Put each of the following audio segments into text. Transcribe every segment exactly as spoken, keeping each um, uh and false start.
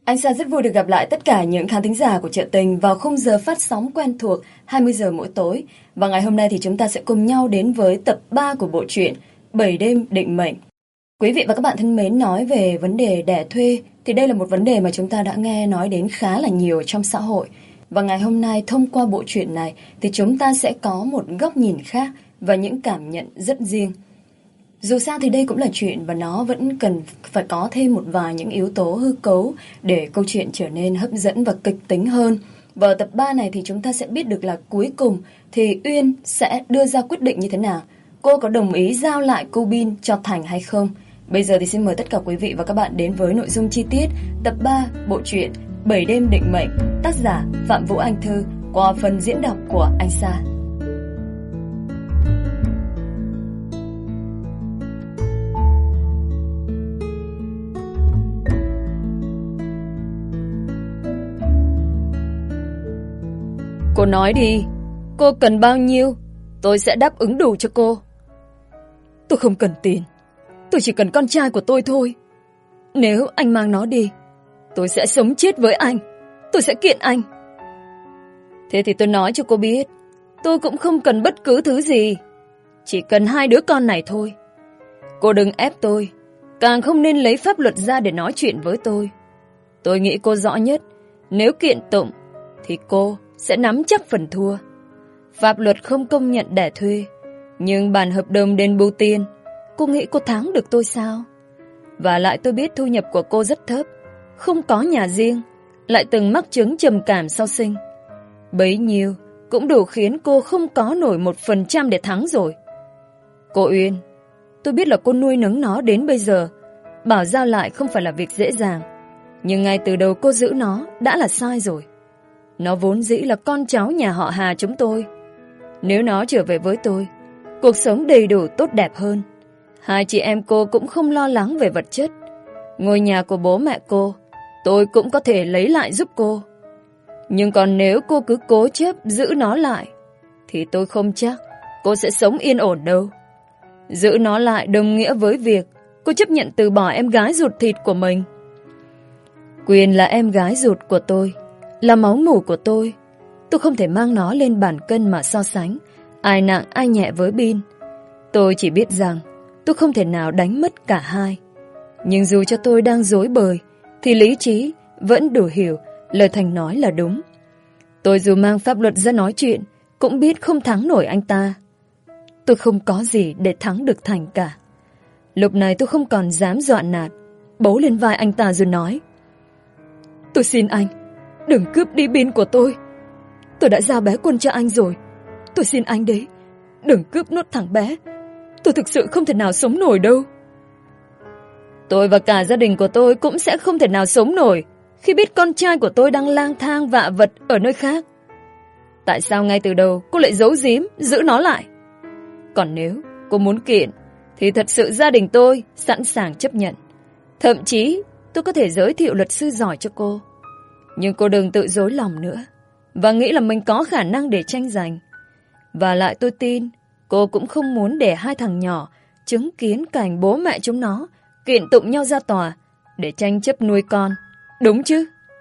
Anh Sa rất vui được gặp lại tất cả những khán thính giả của Chợ Tình vào khung giờ phát sóng quen thuộc hai mươi giờ mỗi tối. Và ngày hôm nay thì chúng ta sẽ cùng nhau đến với tập ba của bộ truyện Bảy đêm định mệnh. Quý vị và các bạn thân mến, nói về vấn đề đẻ thuê thì đây là một vấn đề mà chúng ta đã nghe nói đến khá là nhiều trong xã hội. Và ngày hôm nay thông qua bộ truyện này thì chúng ta sẽ có một góc nhìn khác và những cảm nhận rất riêng. Dù sao thì đây cũng là chuyện và nó vẫn cần phải có thêm một vài những yếu tố hư cấu để câu chuyện trở nên hấp dẫn và kịch tính hơn. Và ở tập ba này thì chúng ta sẽ biết được là cuối cùng thì Uyên sẽ đưa ra quyết định như thế nào. Cô có đồng ý giao lại cô Bin cho Thành hay không? Bây giờ thì xin mời tất cả quý vị và các bạn đến với nội dung chi tiết tập ba bộ truyện Bảy đêm định mệnh, tác giả Phạm Vũ Anh Thư qua phần diễn đọc của anh Sa. Cô nói đi, cô cần bao nhiêu, tôi sẽ đáp ứng đủ cho cô. Tôi không cần tiền, tôi chỉ cần con trai của tôi thôi. Nếu anh mang nó đi, tôi sẽ sống chết với anh, tôi sẽ kiện anh. Thế thì tôi nói cho cô biết, tôi cũng không cần bất cứ thứ gì, chỉ cần hai đứa con này thôi. Cô đừng ép tôi, càng không nên lấy pháp luật ra để nói chuyện với tôi. Tôi nghĩ cô rõ nhất, nếu kiện tụng thì cô sẽ nắm chắc phần thua. Pháp luật không công nhận đẻ thuê, nhưng bản hợp đồng đền bù tiền, cô nghĩ cô thắng được tôi sao? Và lại tôi biết thu nhập của cô rất thấp, không có nhà riêng, lại từng mắc chứng trầm cảm sau sinh. Bấy nhiêu cũng đủ khiến cô không có nổi một phần trăm để thắng rồi. Cô Uyên, tôi biết là cô nuôi nấng nó đến bây giờ, bảo giao lại không phải là việc dễ dàng, nhưng ngay từ đầu cô giữ nó đã là sai rồi. Nó vốn dĩ là con cháu nhà họ Hà chúng tôi. Nếu nó trở về với tôi, cuộc sống đầy đủ tốt đẹp hơn. Hai chị em cô cũng không lo lắng về vật chất. Ngôi nhà của bố mẹ cô, tôi cũng có thể lấy lại giúp cô. Nhưng còn nếu cô cứ cố chấp giữ nó lại, thì tôi không chắc cô sẽ sống yên ổn đâu. Giữ nó lại đồng nghĩa với việc cô chấp nhận từ bỏ em gái ruột thịt của mình. Quyền là em gái ruột của tôi, là máu mủ của tôi. Tôi không thể mang nó lên bàn cân mà so sánh ai nặng ai nhẹ với Bin. Tôi chỉ biết rằng tôi không thể nào đánh mất cả hai. Nhưng dù cho tôi đang rối bời, thì lý trí vẫn đủ hiểu lời Thành nói là đúng. Tôi dù mang pháp luật ra nói chuyện, cũng biết không thắng nổi anh ta. Tôi không có gì để thắng được Thành cả. Lúc này tôi không còn dám dọa nạt, bấu lên vai anh ta rồi nói: Tôi xin anh, đừng cướp đi Bin của tôi. Tôi đã giao bé Quân cho anh rồi. Tôi xin anh đấy, đừng cướp nốt thằng bé. Tôi thực sự không thể nào sống nổi đâu. Tôi và cả gia đình của tôi cũng sẽ không thể nào sống nổi khi biết con trai của tôi đang lang thang vạ vật ở nơi khác. Tại sao ngay từ đầu cô lại giấu giếm giữ nó lại? Còn nếu cô muốn kiện, thì thật sự gia đình tôi sẵn sàng chấp nhận. Thậm chí tôi có thể giới thiệu luật sư giỏi cho cô. Nhưng cô đừng tự dối lòng nữa và nghĩ là mình có khả năng để tranh giành. Và lại tôi tin cô cũng không muốn để hai thằng nhỏ chứng kiến cảnh bố mẹ chúng nó kiện tụng nhau ra tòa để tranh chấp nuôi con, đúng chứ?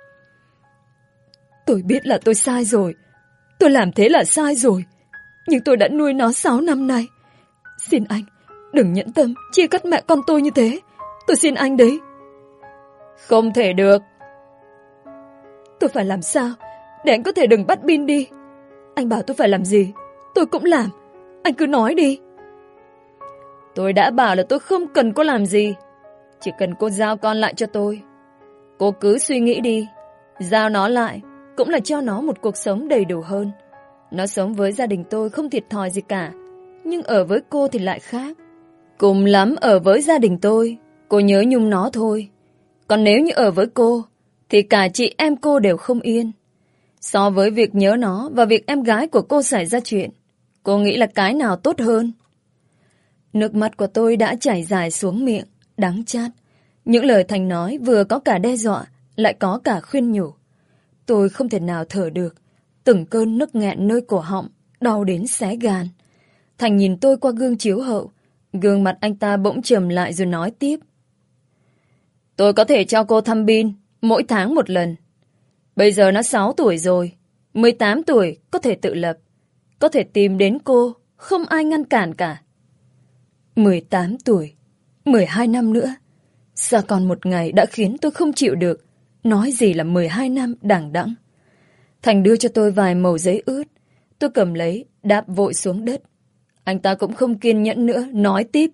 Tôi biết là tôi sai rồi, tôi làm thế là sai rồi, nhưng tôi đã nuôi nó sáu năm nay. Xin anh, đừng nhẫn tâm chia cắt mẹ con tôi như thế. Tôi xin anh đấy. Không thể được. Tôi phải làm sao để anh có thể đừng bắt Bin đi? Anh bảo tôi phải làm gì, tôi cũng làm. Anh cứ nói đi. Tôi đã bảo là tôi không cần cô làm gì, chỉ cần cô giao con lại cho tôi. Cô cứ suy nghĩ đi, giao nó lại cũng là cho nó một cuộc sống đầy đủ hơn. Nó sống với gia đình tôi không thiệt thòi gì cả, nhưng ở với cô thì lại khác. Cùng lắm ở với gia đình tôi, cô nhớ nhung nó thôi. Còn nếu như ở với cô, thì cả chị em cô đều không yên. So với việc nhớ nó và việc em gái của cô xảy ra chuyện, cô nghĩ là cái nào tốt hơn? Nước mắt của tôi đã chảy dài xuống miệng, đắng chát. Những lời Thành nói vừa có cả đe dọa, lại có cả khuyên nhủ. Tôi không thể nào thở được, từng cơn nức nghẹn nơi cổ họng, đau đến xé gan. Thành nhìn tôi qua gương chiếu hậu, gương mặt anh ta bỗng trầm lại rồi nói tiếp. Tôi có thể cho cô thăm Bin mỗi tháng một lần. Bây giờ nó sáu tuổi rồi, mười tám tuổi có thể tự lập, có thể tìm đến cô, không ai ngăn cản cả. mười tám tuổi, mười hai năm nữa. Sao còn một ngày đã khiến tôi không chịu được, nói gì là mười hai năm đằng đẵng. Thành đưa cho tôi vài mẩu giấy ướt, tôi cầm lấy, đáp vội xuống đất. Anh ta cũng không kiên nhẫn nữa, nói tiếp.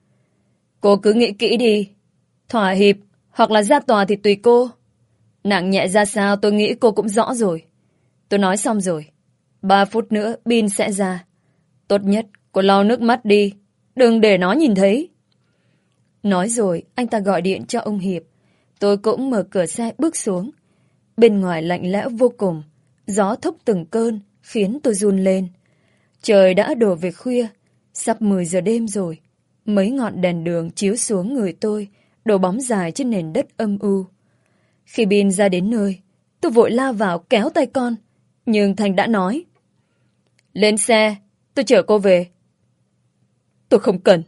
Cô cứ nghĩ kỹ đi, thỏa hiệp hoặc là ra tòa thì tùy cô. Nặng nhẹ ra sao tôi nghĩ cô cũng rõ rồi. Tôi nói xong rồi, ba phút nữa Bin sẽ ra. Tốt nhất cô lau nước mắt đi, đừng để nó nhìn thấy. Nói rồi anh ta gọi điện cho ông Hiệp. Tôi cũng mở cửa xe bước xuống. Bên ngoài lạnh lẽo vô cùng, gió thốc từng cơn khiến tôi run lên. Trời đã đổ về khuya, sắp mười giờ đêm rồi. Mấy ngọn đèn đường chiếu xuống người tôi, đổ bóng dài trên nền đất âm u. Khi Bin ra đến nơi, tôi vội lao vào kéo tay con, nhưng Thành đã nói. Lên xe, tôi chở cô về. Tôi không cần.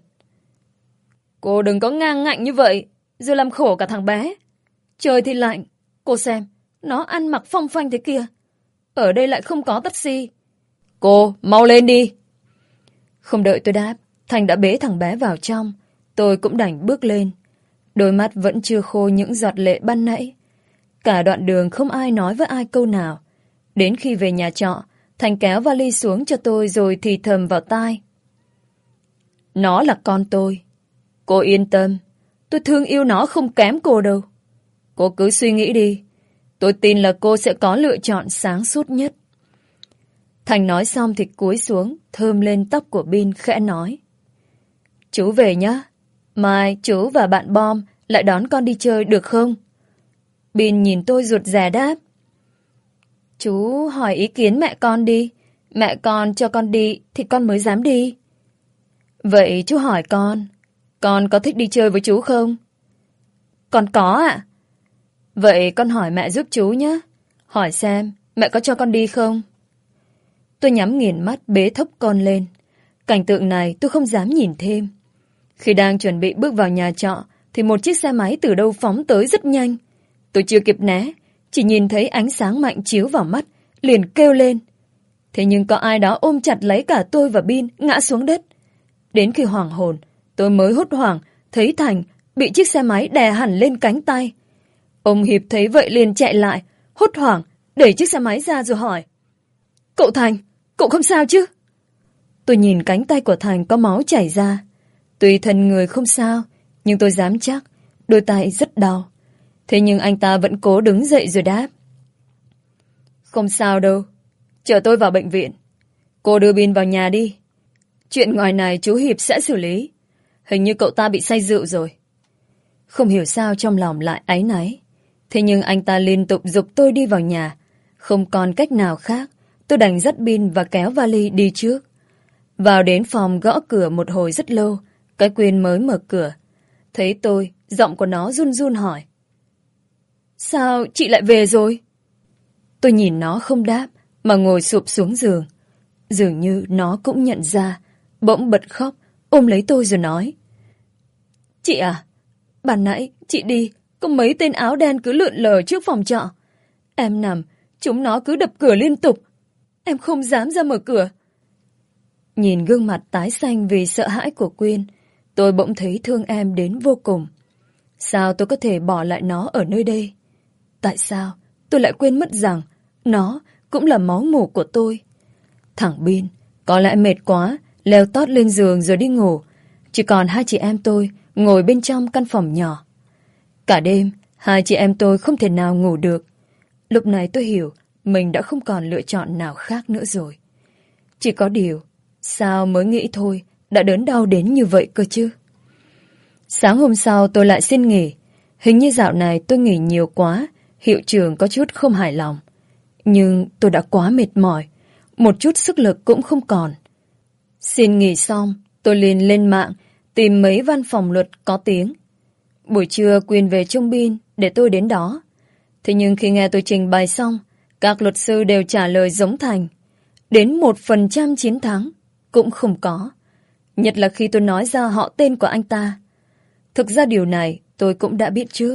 Cô đừng có ngang ngạnh như vậy, rồi làm khổ cả thằng bé. Trời thì lạnh, cô xem, nó ăn mặc phong phanh thế kia. Ở đây lại không có taxi. Cô, mau lên đi. Không đợi tôi đáp, Thành đã bế thằng bé vào trong. Tôi cũng đành bước lên. Đôi mắt vẫn chưa khô những giọt lệ ban nãy. Cả đoạn đường không ai nói với ai câu nào. Đến khi về nhà trọ, Thành kéo vali xuống cho tôi rồi thì thầm vào tai. Nó là con tôi. Cô yên tâm, tôi thương yêu nó không kém cô đâu. Cô cứ suy nghĩ đi. Tôi tin là cô sẽ có lựa chọn sáng suốt nhất. Thành nói xong thì cúi xuống, thơm lên tóc của Bin khẽ nói. Chú về nhá. Mai chú và bạn Bom lại đón con đi chơi được không? Bin nhìn tôi rụt rè đáp. Chú hỏi ý kiến mẹ con đi. Mẹ con cho con đi thì con mới dám đi. Vậy chú hỏi con, con có thích đi chơi với chú không? Con có ạ. Vậy con hỏi mẹ giúp chú nhé. Hỏi xem mẹ có cho con đi không? Tôi nhắm nghiền mắt bế thốc con lên. Cảnh tượng này tôi không dám nhìn thêm. Khi đang chuẩn bị bước vào nhà trọ thì một chiếc xe máy từ đâu phóng tới rất nhanh. Tôi chưa kịp né, chỉ nhìn thấy ánh sáng mạnh chiếu vào mắt, liền kêu lên. Thế nhưng có ai đó ôm chặt lấy cả tôi và Bin ngã xuống đất. Đến khi hoảng hồn, tôi mới hốt hoảng thấy Thành bị chiếc xe máy đè hẳn lên cánh tay. Ông Hiệp thấy vậy liền chạy lại, hốt hoảng đẩy chiếc xe máy ra rồi hỏi. Cậu Thành, cậu không sao chứ? Tôi nhìn cánh tay của Thành có máu chảy ra. Tuy thân người không sao, nhưng tôi dám chắc đôi tay rất đau. Thế nhưng anh ta vẫn cố đứng dậy rồi đáp. Không sao đâu, chở tôi vào bệnh viện. Cô đưa Bin vào nhà đi. Chuyện ngoài này chú Hiệp sẽ xử lý. Hình như cậu ta bị say rượu rồi. Không hiểu sao trong lòng lại áy náy. Thế nhưng anh ta liên tục giục tôi đi vào nhà. Không còn cách nào khác, tôi đành dắt Bin và kéo vali đi trước. Vào đến phòng gõ cửa một hồi rất lâu, cái Quyên mới mở cửa. Thấy tôi, giọng của nó run run hỏi. Sao chị lại về rồi? Tôi nhìn nó không đáp, mà ngồi sụp xuống giường. Dường như nó cũng nhận ra, bỗng bật khóc, ôm lấy tôi rồi nói. Chị à, ban nãy chị đi, có mấy tên áo đen cứ lượn lờ trước phòng trọ. Em nằm, chúng nó cứ đập cửa liên tục. Em không dám ra mở cửa. Nhìn gương mặt tái xanh vì sợ hãi của Quyên, tôi bỗng thấy thương em đến vô cùng. Sao tôi có thể bỏ lại nó ở nơi đây? Tại sao tôi lại quên mất rằng nó cũng là máu mủ của tôi? Thằng Bin có lẽ mệt quá, leo tót lên giường rồi đi ngủ. Chỉ còn hai chị em tôi ngồi bên trong căn phòng nhỏ. Cả đêm, hai chị em tôi không thể nào ngủ được. Lúc này tôi hiểu mình đã không còn lựa chọn nào khác nữa rồi. Chỉ có điều, sao mới nghĩ thôi đã đớn đau đến như vậy cơ chứ? Sáng hôm sau tôi lại xin nghỉ. Hình như dạo này tôi nghỉ nhiều quá, hiệu trưởng có chút không hài lòng. Nhưng tôi đã quá mệt mỏi, một chút sức lực cũng không còn. Xin nghỉ xong, tôi liền lên mạng tìm mấy văn phòng luật có tiếng. Buổi trưa Quyên về trông Bin để tôi đến đó. Thế nhưng khi nghe tôi trình bày xong, các luật sư đều trả lời giống Thành. Đến một phần trăm chiến thắng cũng không có. Nhất là khi tôi nói ra họ tên của anh ta. Thực ra điều này tôi cũng đã biết trước,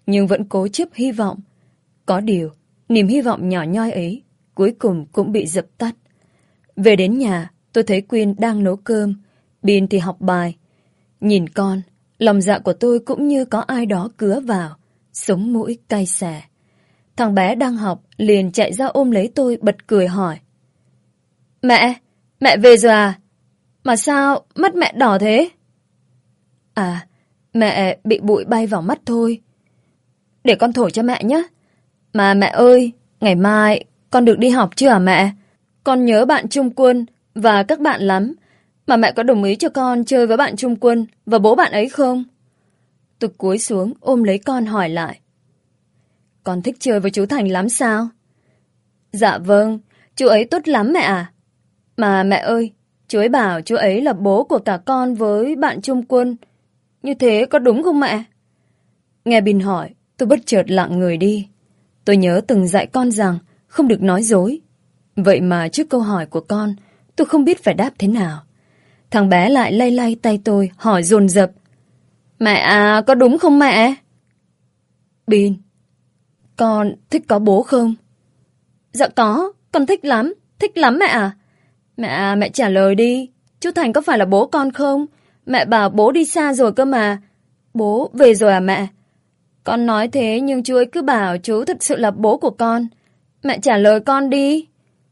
nhưng vẫn cố chấp hy vọng. Có điều, niềm hy vọng nhỏ nhoi ấy cuối cùng cũng bị dập tắt. Về đến nhà, tôi thấy Quyên đang nấu cơm, Bin thì học bài. Nhìn con, lòng dạ của tôi cũng như có ai đó cứa vào, sống mũi cay xè. Thằng bé đang học liền chạy ra ôm lấy tôi bật cười hỏi. Mẹ, mẹ về rồi à? Mà sao mắt mẹ đỏ thế? À, mẹ bị bụi bay vào mắt thôi. Để con thổi cho mẹ nhé. Mà mẹ ơi, ngày mai con được đi học chưa hả mẹ? Con nhớ bạn Trung Quân và các bạn lắm. Mà mẹ có đồng ý cho con chơi với bạn Trung Quân và bố bạn ấy không? Tôi cúi xuống ôm lấy con hỏi lại. Con thích chơi với chú Thành lắm sao? Dạ vâng, chú ấy tốt lắm mẹ à. Mà mẹ ơi, chú ấy bảo chú ấy là bố của cả con với bạn Trung Quân. Như thế có đúng không mẹ? Nghe Bin hỏi, tôi bất chợt lặng người đi. Tôi nhớ từng dạy con rằng không được nói dối. Vậy mà trước câu hỏi của con, tôi không biết phải đáp thế nào. Thằng bé lại lay lay tay tôi, hỏi dồn dập. Mẹ à, có đúng không mẹ? Bin, con thích có bố không? Dạ có, con thích lắm, thích lắm mẹ à. Mẹ à, mẹ trả lời đi, chú Thành có phải là bố con không? Mẹ bảo bố đi xa rồi cơ mà. Bố về rồi à mẹ? Con nói thế nhưng chú ấy cứ bảo chú thật sự là bố của con. Mẹ trả lời con đi.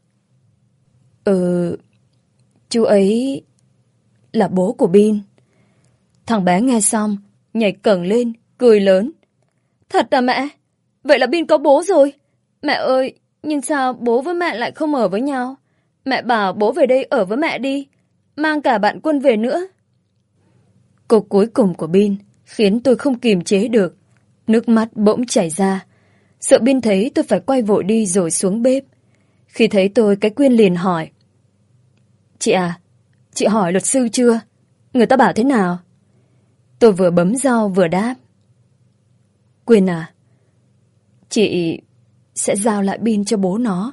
Ừ, chú ấy là bố của Bin. Thằng bé nghe xong, nhảy cẩng lên, cười lớn. Thật à mẹ? Vậy là Bin có bố rồi. Mẹ ơi, nhưng sao bố với mẹ lại không ở với nhau? Mẹ bảo bố về đây ở với mẹ đi. Mang cả bạn Quân về nữa. Câu cuối cùng của Bin khiến tôi không kiềm chế được. Nước mắt bỗng chảy ra. Sợ Bin thấy tôi phải quay vội đi rồi xuống bếp. Khi thấy tôi, cái Quyên liền hỏi. Chị à, chị hỏi luật sư chưa? Người ta bảo thế nào? Tôi vừa bấm rau vừa đáp. Quyên à, chị sẽ giao lại Bin cho bố nó.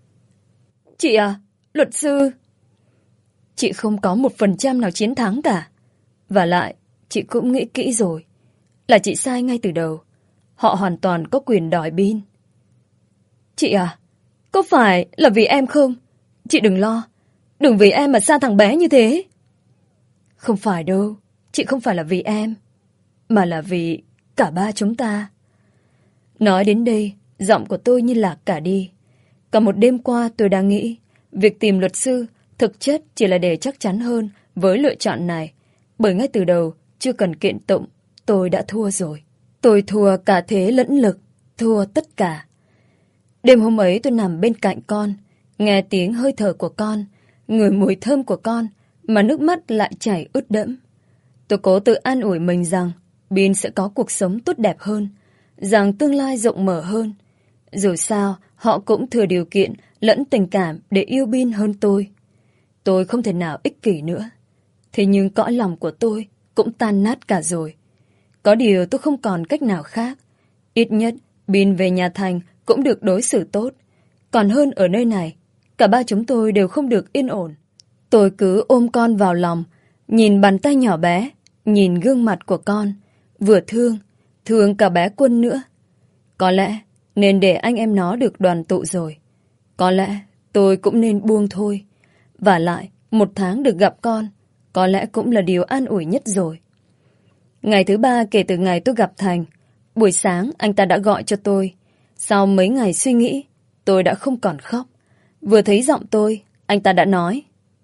Chị à, luật sư. Chị không có một phần trăm nào chiến thắng cả. Và lại, chị cũng nghĩ kỹ rồi. Là chị sai ngay từ đầu. Họ hoàn toàn có quyền đòi Bin. Chị à, có phải là vì em không? Chị đừng lo. Đừng vì em mà xa thằng bé như thế. Không phải đâu. Chị không phải là vì em. Mà là vì cả ba chúng ta. Nói đến đây, giọng của tôi như lạc cả đi. Cả một đêm qua tôi đang nghĩ việc tìm luật sư thực chất chỉ là để chắc chắn hơn với lựa chọn này. Bởi ngay từ đầu, chưa cần kiện tụng, tôi đã thua rồi. Tôi thua cả thế lẫn lực, thua tất cả. Đêm hôm ấy tôi nằm bên cạnh con, nghe tiếng hơi thở của con, ngửi mùi thơm của con, mà nước mắt lại chảy ướt đẫm. Tôi cố tự an ủi mình rằng Bin sẽ có cuộc sống tốt đẹp hơn, rằng tương lai rộng mở hơn. Dù sao, họ cũng thừa điều kiện lẫn tình cảm để yêu Bin hơn tôi. Tôi không thể nào ích kỷ nữa. Thế nhưng cõi lòng của tôi cũng tan nát cả rồi. Có điều tôi không còn cách nào khác. Ít nhất, Bin về nhà Thành cũng được đối xử tốt. Còn hơn ở nơi này, cả ba chúng tôi đều không được yên ổn. Tôi cứ ôm con vào lòng, nhìn bàn tay nhỏ bé, nhìn gương mặt của con. Vừa thương, thương cả bé Quân nữa. Có lẽ nên để anh em nó được đoàn tụ rồi. Có lẽ tôi cũng nên buông thôi. Và lại, một tháng được gặp con, có lẽ cũng là điều an ủi nhất rồi. Ngày thứ ba kể từ ngày tôi gặp Thành, buổi sáng anh ta đã gọi cho tôi. Sau mấy ngày suy nghĩ, tôi đã không còn khóc. Vừa thấy giọng tôi, anh ta đã nói.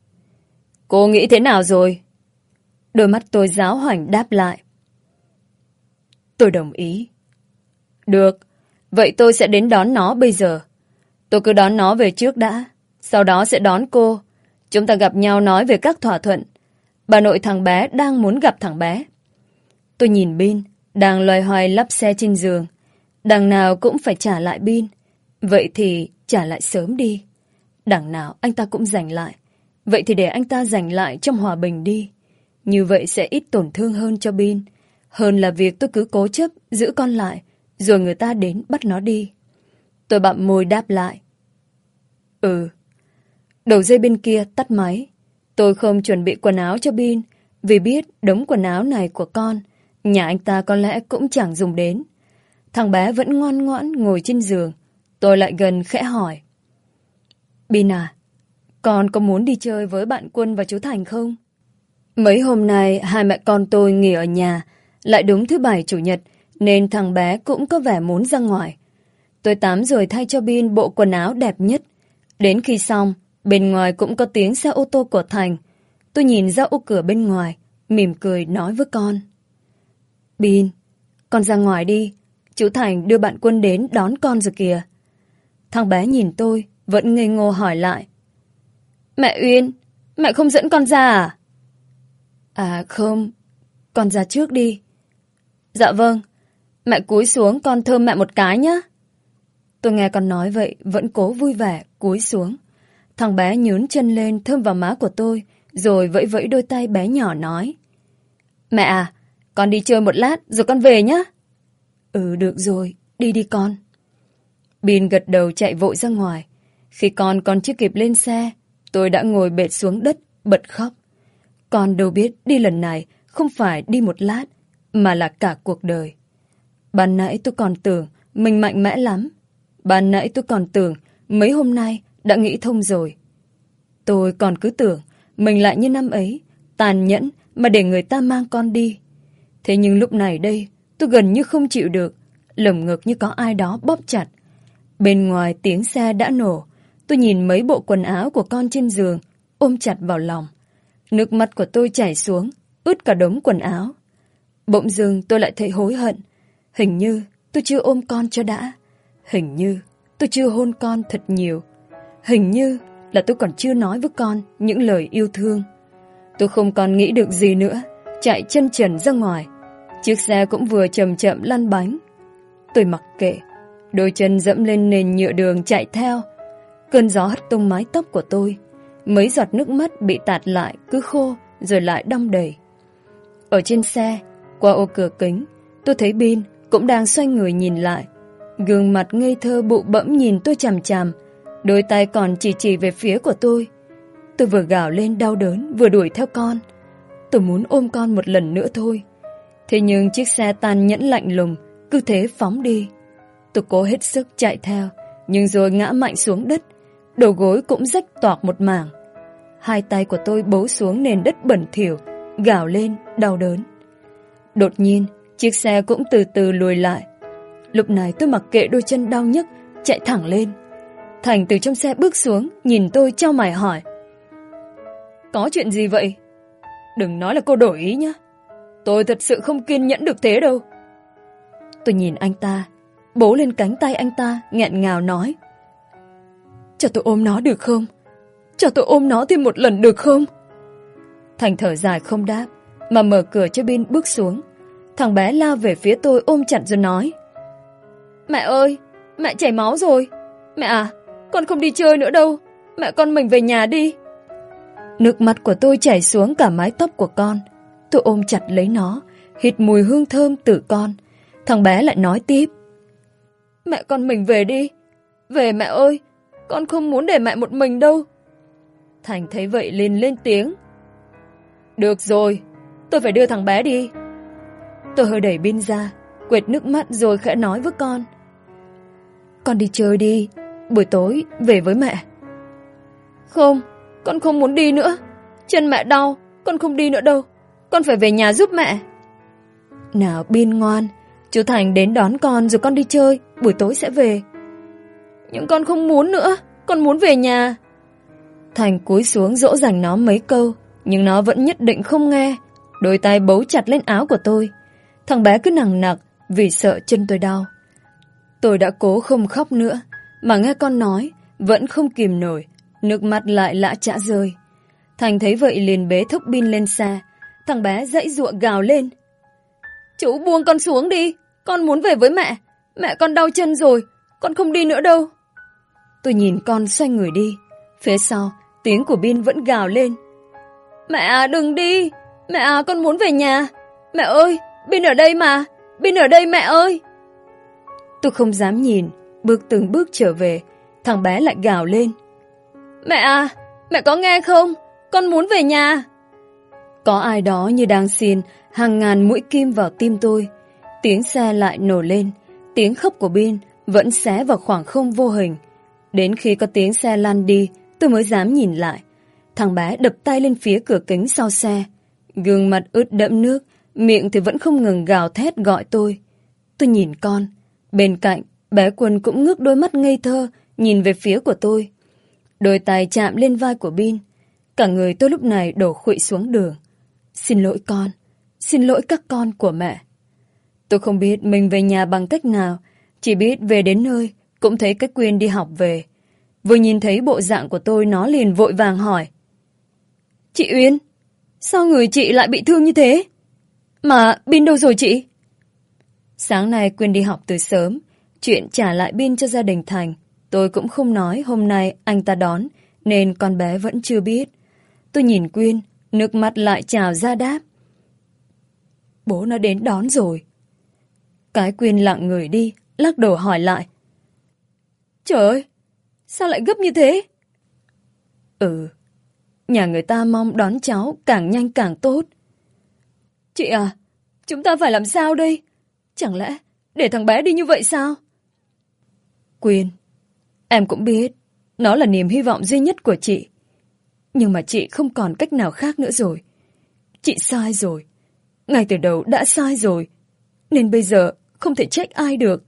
Cô nghĩ thế nào rồi? Đôi mắt tôi giáo hoảnh đáp lại. Tôi đồng ý. Được, vậy tôi sẽ đến đón nó bây giờ. Tôi cứ đón nó về trước đã, sau đó sẽ đón cô. Chúng ta gặp nhau nói về các thỏa thuận. Bà nội thằng bé đang muốn gặp thằng bé. Tôi nhìn Bin, đang loay hoay lắp xe trên giường. Đằng nào cũng phải trả lại Bin. Vậy thì trả lại sớm đi. Đằng nào anh ta cũng giành lại. Vậy thì để anh ta giành lại trong hòa bình đi. Như vậy sẽ ít tổn thương hơn cho Bin. Hơn là việc tôi cứ cố chấp giữ con lại, rồi người ta đến bắt nó đi. Tôi bặm môi đáp lại. Ừ. Đầu dây bên kia tắt máy. Tôi không chuẩn bị quần áo cho Bin, vì biết đống quần áo này của con, nhà anh ta có lẽ cũng chẳng dùng đến. Thằng bé vẫn ngoan ngoãn ngồi trên giường. Tôi lại gần khẽ hỏi. Bin à, con có muốn đi chơi với bạn Quân và chú Thành không? Mấy hôm nay hai mẹ con tôi nghỉ ở nhà, lại đúng thứ bảy chủ nhật, nên thằng bé cũng có vẻ muốn ra ngoài. Tôi tắm rồi thay cho Bin bộ quần áo đẹp nhất. Đến khi xong, bên ngoài cũng có tiếng xe ô tô của Thành. Tôi nhìn ra ô cửa bên ngoài, mỉm cười nói với con. Bin, con ra ngoài đi, chú Thành đưa bạn Quân đến đón con rồi kìa. Thằng bé nhìn tôi, vẫn ngây ngô hỏi lại. Mẹ Uyên, mẹ không dẫn con ra à? À không, con ra trước đi. Dạ vâng, mẹ cúi xuống con thơm mẹ một cái nhé. Tôi nghe con nói vậy, vẫn cố vui vẻ, cúi xuống. Thằng bé nhún chân lên thơm vào má của tôi, rồi vẫy vẫy đôi tay bé nhỏ nói. Mẹ à, con đi chơi một lát rồi con về nhé. Ừ được rồi, đi đi con. Bin gật đầu chạy vội ra ngoài. Khi con còn chưa kịp lên xe, tôi đã ngồi bệt xuống đất, bật khóc. Con đâu biết đi lần này không phải đi một lát, mà là cả cuộc đời. Ban nãy tôi còn tưởng mình mạnh mẽ lắm. Ban nãy tôi còn tưởng mấy hôm nay đã nghĩ thông rồi. Tôi còn cứ tưởng mình lại như năm ấy, tàn nhẫn mà để người ta mang con đi. Thế nhưng lúc này đây, tôi gần như không chịu được, lồng ngực như có ai đó bóp chặt. Bên ngoài tiếng xe đã nổ, tôi nhìn mấy bộ quần áo của con trên giường, ôm chặt vào lòng. Nước mắt của tôi chảy xuống, ướt cả đống quần áo. Bỗng dưng tôi lại thấy hối hận. Hình như tôi chưa ôm con cho đã. Hình như tôi chưa hôn con thật nhiều. Hình như là tôi còn chưa nói với con những lời yêu thương. Tôi không còn nghĩ được gì nữa, chạy chân trần ra ngoài. Chiếc xe cũng vừa chậm chậm lăn bánh. Tôi mặc kệ, đôi chân dẫm lên nền nhựa đường chạy theo. Cơn gió hất tung mái tóc của tôi. Mấy giọt nước mắt bị tạt lại cứ khô rồi lại đong đầy. Ở trên xe, qua ô cửa kính, tôi thấy Bin cũng đang xoay người nhìn lại. Gương mặt ngây thơ bụ bẫm nhìn tôi chằm chằm, đôi tay còn chỉ chỉ về phía của tôi. Tôi vừa gào lên đau đớn vừa đuổi theo con. Tôi muốn ôm con một lần nữa thôi. Thế nhưng chiếc xe tàn nhẫn lạnh lùng cứ thế phóng đi. Tôi cố hết sức chạy theo, nhưng rồi ngã mạnh xuống đất. Đầu gối cũng rách toạc một mảng. Hai tay của tôi bấu xuống nền đất bẩn thỉu, gào lên đau đớn. Đột nhiên, chiếc xe cũng từ từ lùi lại. Lúc này tôi mặc kệ đôi chân đau nhức, chạy thẳng lên. Thành từ trong xe bước xuống, nhìn tôi chau mày hỏi. Có chuyện gì vậy? Đừng nói là cô đổi ý nhá. Tôi thật sự không kiên nhẫn được thế đâu. Tôi nhìn anh ta, bấu lên cánh tay anh ta, nghẹn ngào nói. Cho tôi ôm nó được không? Cho tôi ôm nó thêm một lần được không? Thành thở dài không đáp, mà mở cửa cho Bin bước xuống. Thằng bé lao về phía tôi ôm chặt rồi nói. Mẹ ơi, mẹ chảy máu rồi. Mẹ à, con không đi chơi nữa đâu. Mẹ con mình về nhà đi. Nước mắt của tôi chảy xuống cả mái tóc của con. Tôi ôm chặt lấy nó, hít mùi hương thơm từ con. Thằng bé lại nói tiếp. Mẹ con mình về đi. Về mẹ ơi, con không muốn để mẹ một mình đâu. Thành thấy vậy liền lên tiếng. Được rồi, tôi phải đưa thằng bé đi. Tôi hơi đẩy Bin ra, quệt nước mắt rồi khẽ nói với con. Con đi chơi đi, buổi tối về với mẹ. Không, con không muốn đi nữa. Chân mẹ đau, con không đi nữa đâu. Con phải về nhà giúp mẹ. Nào Bin ngoan, chú Thành đến đón con rồi con đi chơi, buổi tối sẽ về. Nhưng con không muốn nữa, con muốn về nhà. Thành cúi xuống dỗ dành nó mấy câu, nhưng nó vẫn nhất định không nghe. Đôi tay bấu chặt lên áo của tôi. Thằng bé cứ nằng nặc vì sợ chân tôi đau. Tôi đã cố không khóc nữa, mà nghe con nói vẫn không kìm nổi, nước mắt lại lã chã rơi. Thành thấy vậy liền bế thúc Bin lên xe. Thằng bé dãy giụa gào lên. Chú buông con xuống đi, con muốn về với mẹ. Mẹ con đau chân rồi, con không đi nữa đâu. Tôi nhìn con xoay người đi. Phía sau, tiếng của Bin vẫn gào lên. Mẹ à, đừng đi. Mẹ à, con muốn về nhà. Mẹ ơi, Bin ở đây mà. Bin ở đây mẹ ơi. Tôi không dám nhìn, bước từng bước trở về. Thằng bé lại gào lên. Mẹ à, mẹ có nghe không? Con muốn về nhà. Có ai đó như đang xin hàng ngàn mũi kim vào tim tôi. Tiếng xe lại nổ lên. Tiếng khóc của Bin vẫn xé vào khoảng không vô hình. Đến khi có tiếng xe lăn đi, tôi mới dám nhìn lại. Thằng bé đập tay lên phía cửa kính sau xe. Gương mặt ướt đẫm nước, miệng thì vẫn không ngừng gào thét gọi tôi. Tôi nhìn con. Bên cạnh, bé Quân cũng ngước đôi mắt ngây thơ, nhìn về phía của tôi. Đôi tay chạm lên vai của Bin. Cả người tôi lúc này đổ khuỵu xuống đường. Xin lỗi con. Xin lỗi các con của mẹ. Tôi không biết mình về nhà bằng cách nào. Chỉ biết về đến nơi, cũng thấy cái Quyên đi học về. Vừa nhìn thấy bộ dạng của tôi, nó liền vội vàng hỏi. Chị Uyên, sao người chị lại bị thương như thế? Mà Bin đâu rồi chị? Sáng nay Quyên đi học từ sớm. Chuyện trả lại Bin cho gia đình Thành, tôi cũng không nói hôm nay anh ta đón, nên con bé vẫn chưa biết. Tôi nhìn Quyên, nước mắt lại trào ra đáp. Bố nó đến đón rồi. Cái Quyên lặng người đi, lắc đầu hỏi lại. Trời ơi, sao lại gấp như thế? Ừ, nhà người ta mong đón cháu càng nhanh càng tốt. Chị à, chúng ta phải làm sao đây? Chẳng lẽ để thằng bé đi như vậy sao? Quyên, em cũng biết, nó là niềm hy vọng duy nhất của chị. Nhưng mà chị không còn cách nào khác nữa rồi. Chị sai rồi. Ngay từ đầu đã sai rồi. Nên bây giờ không thể trách ai được.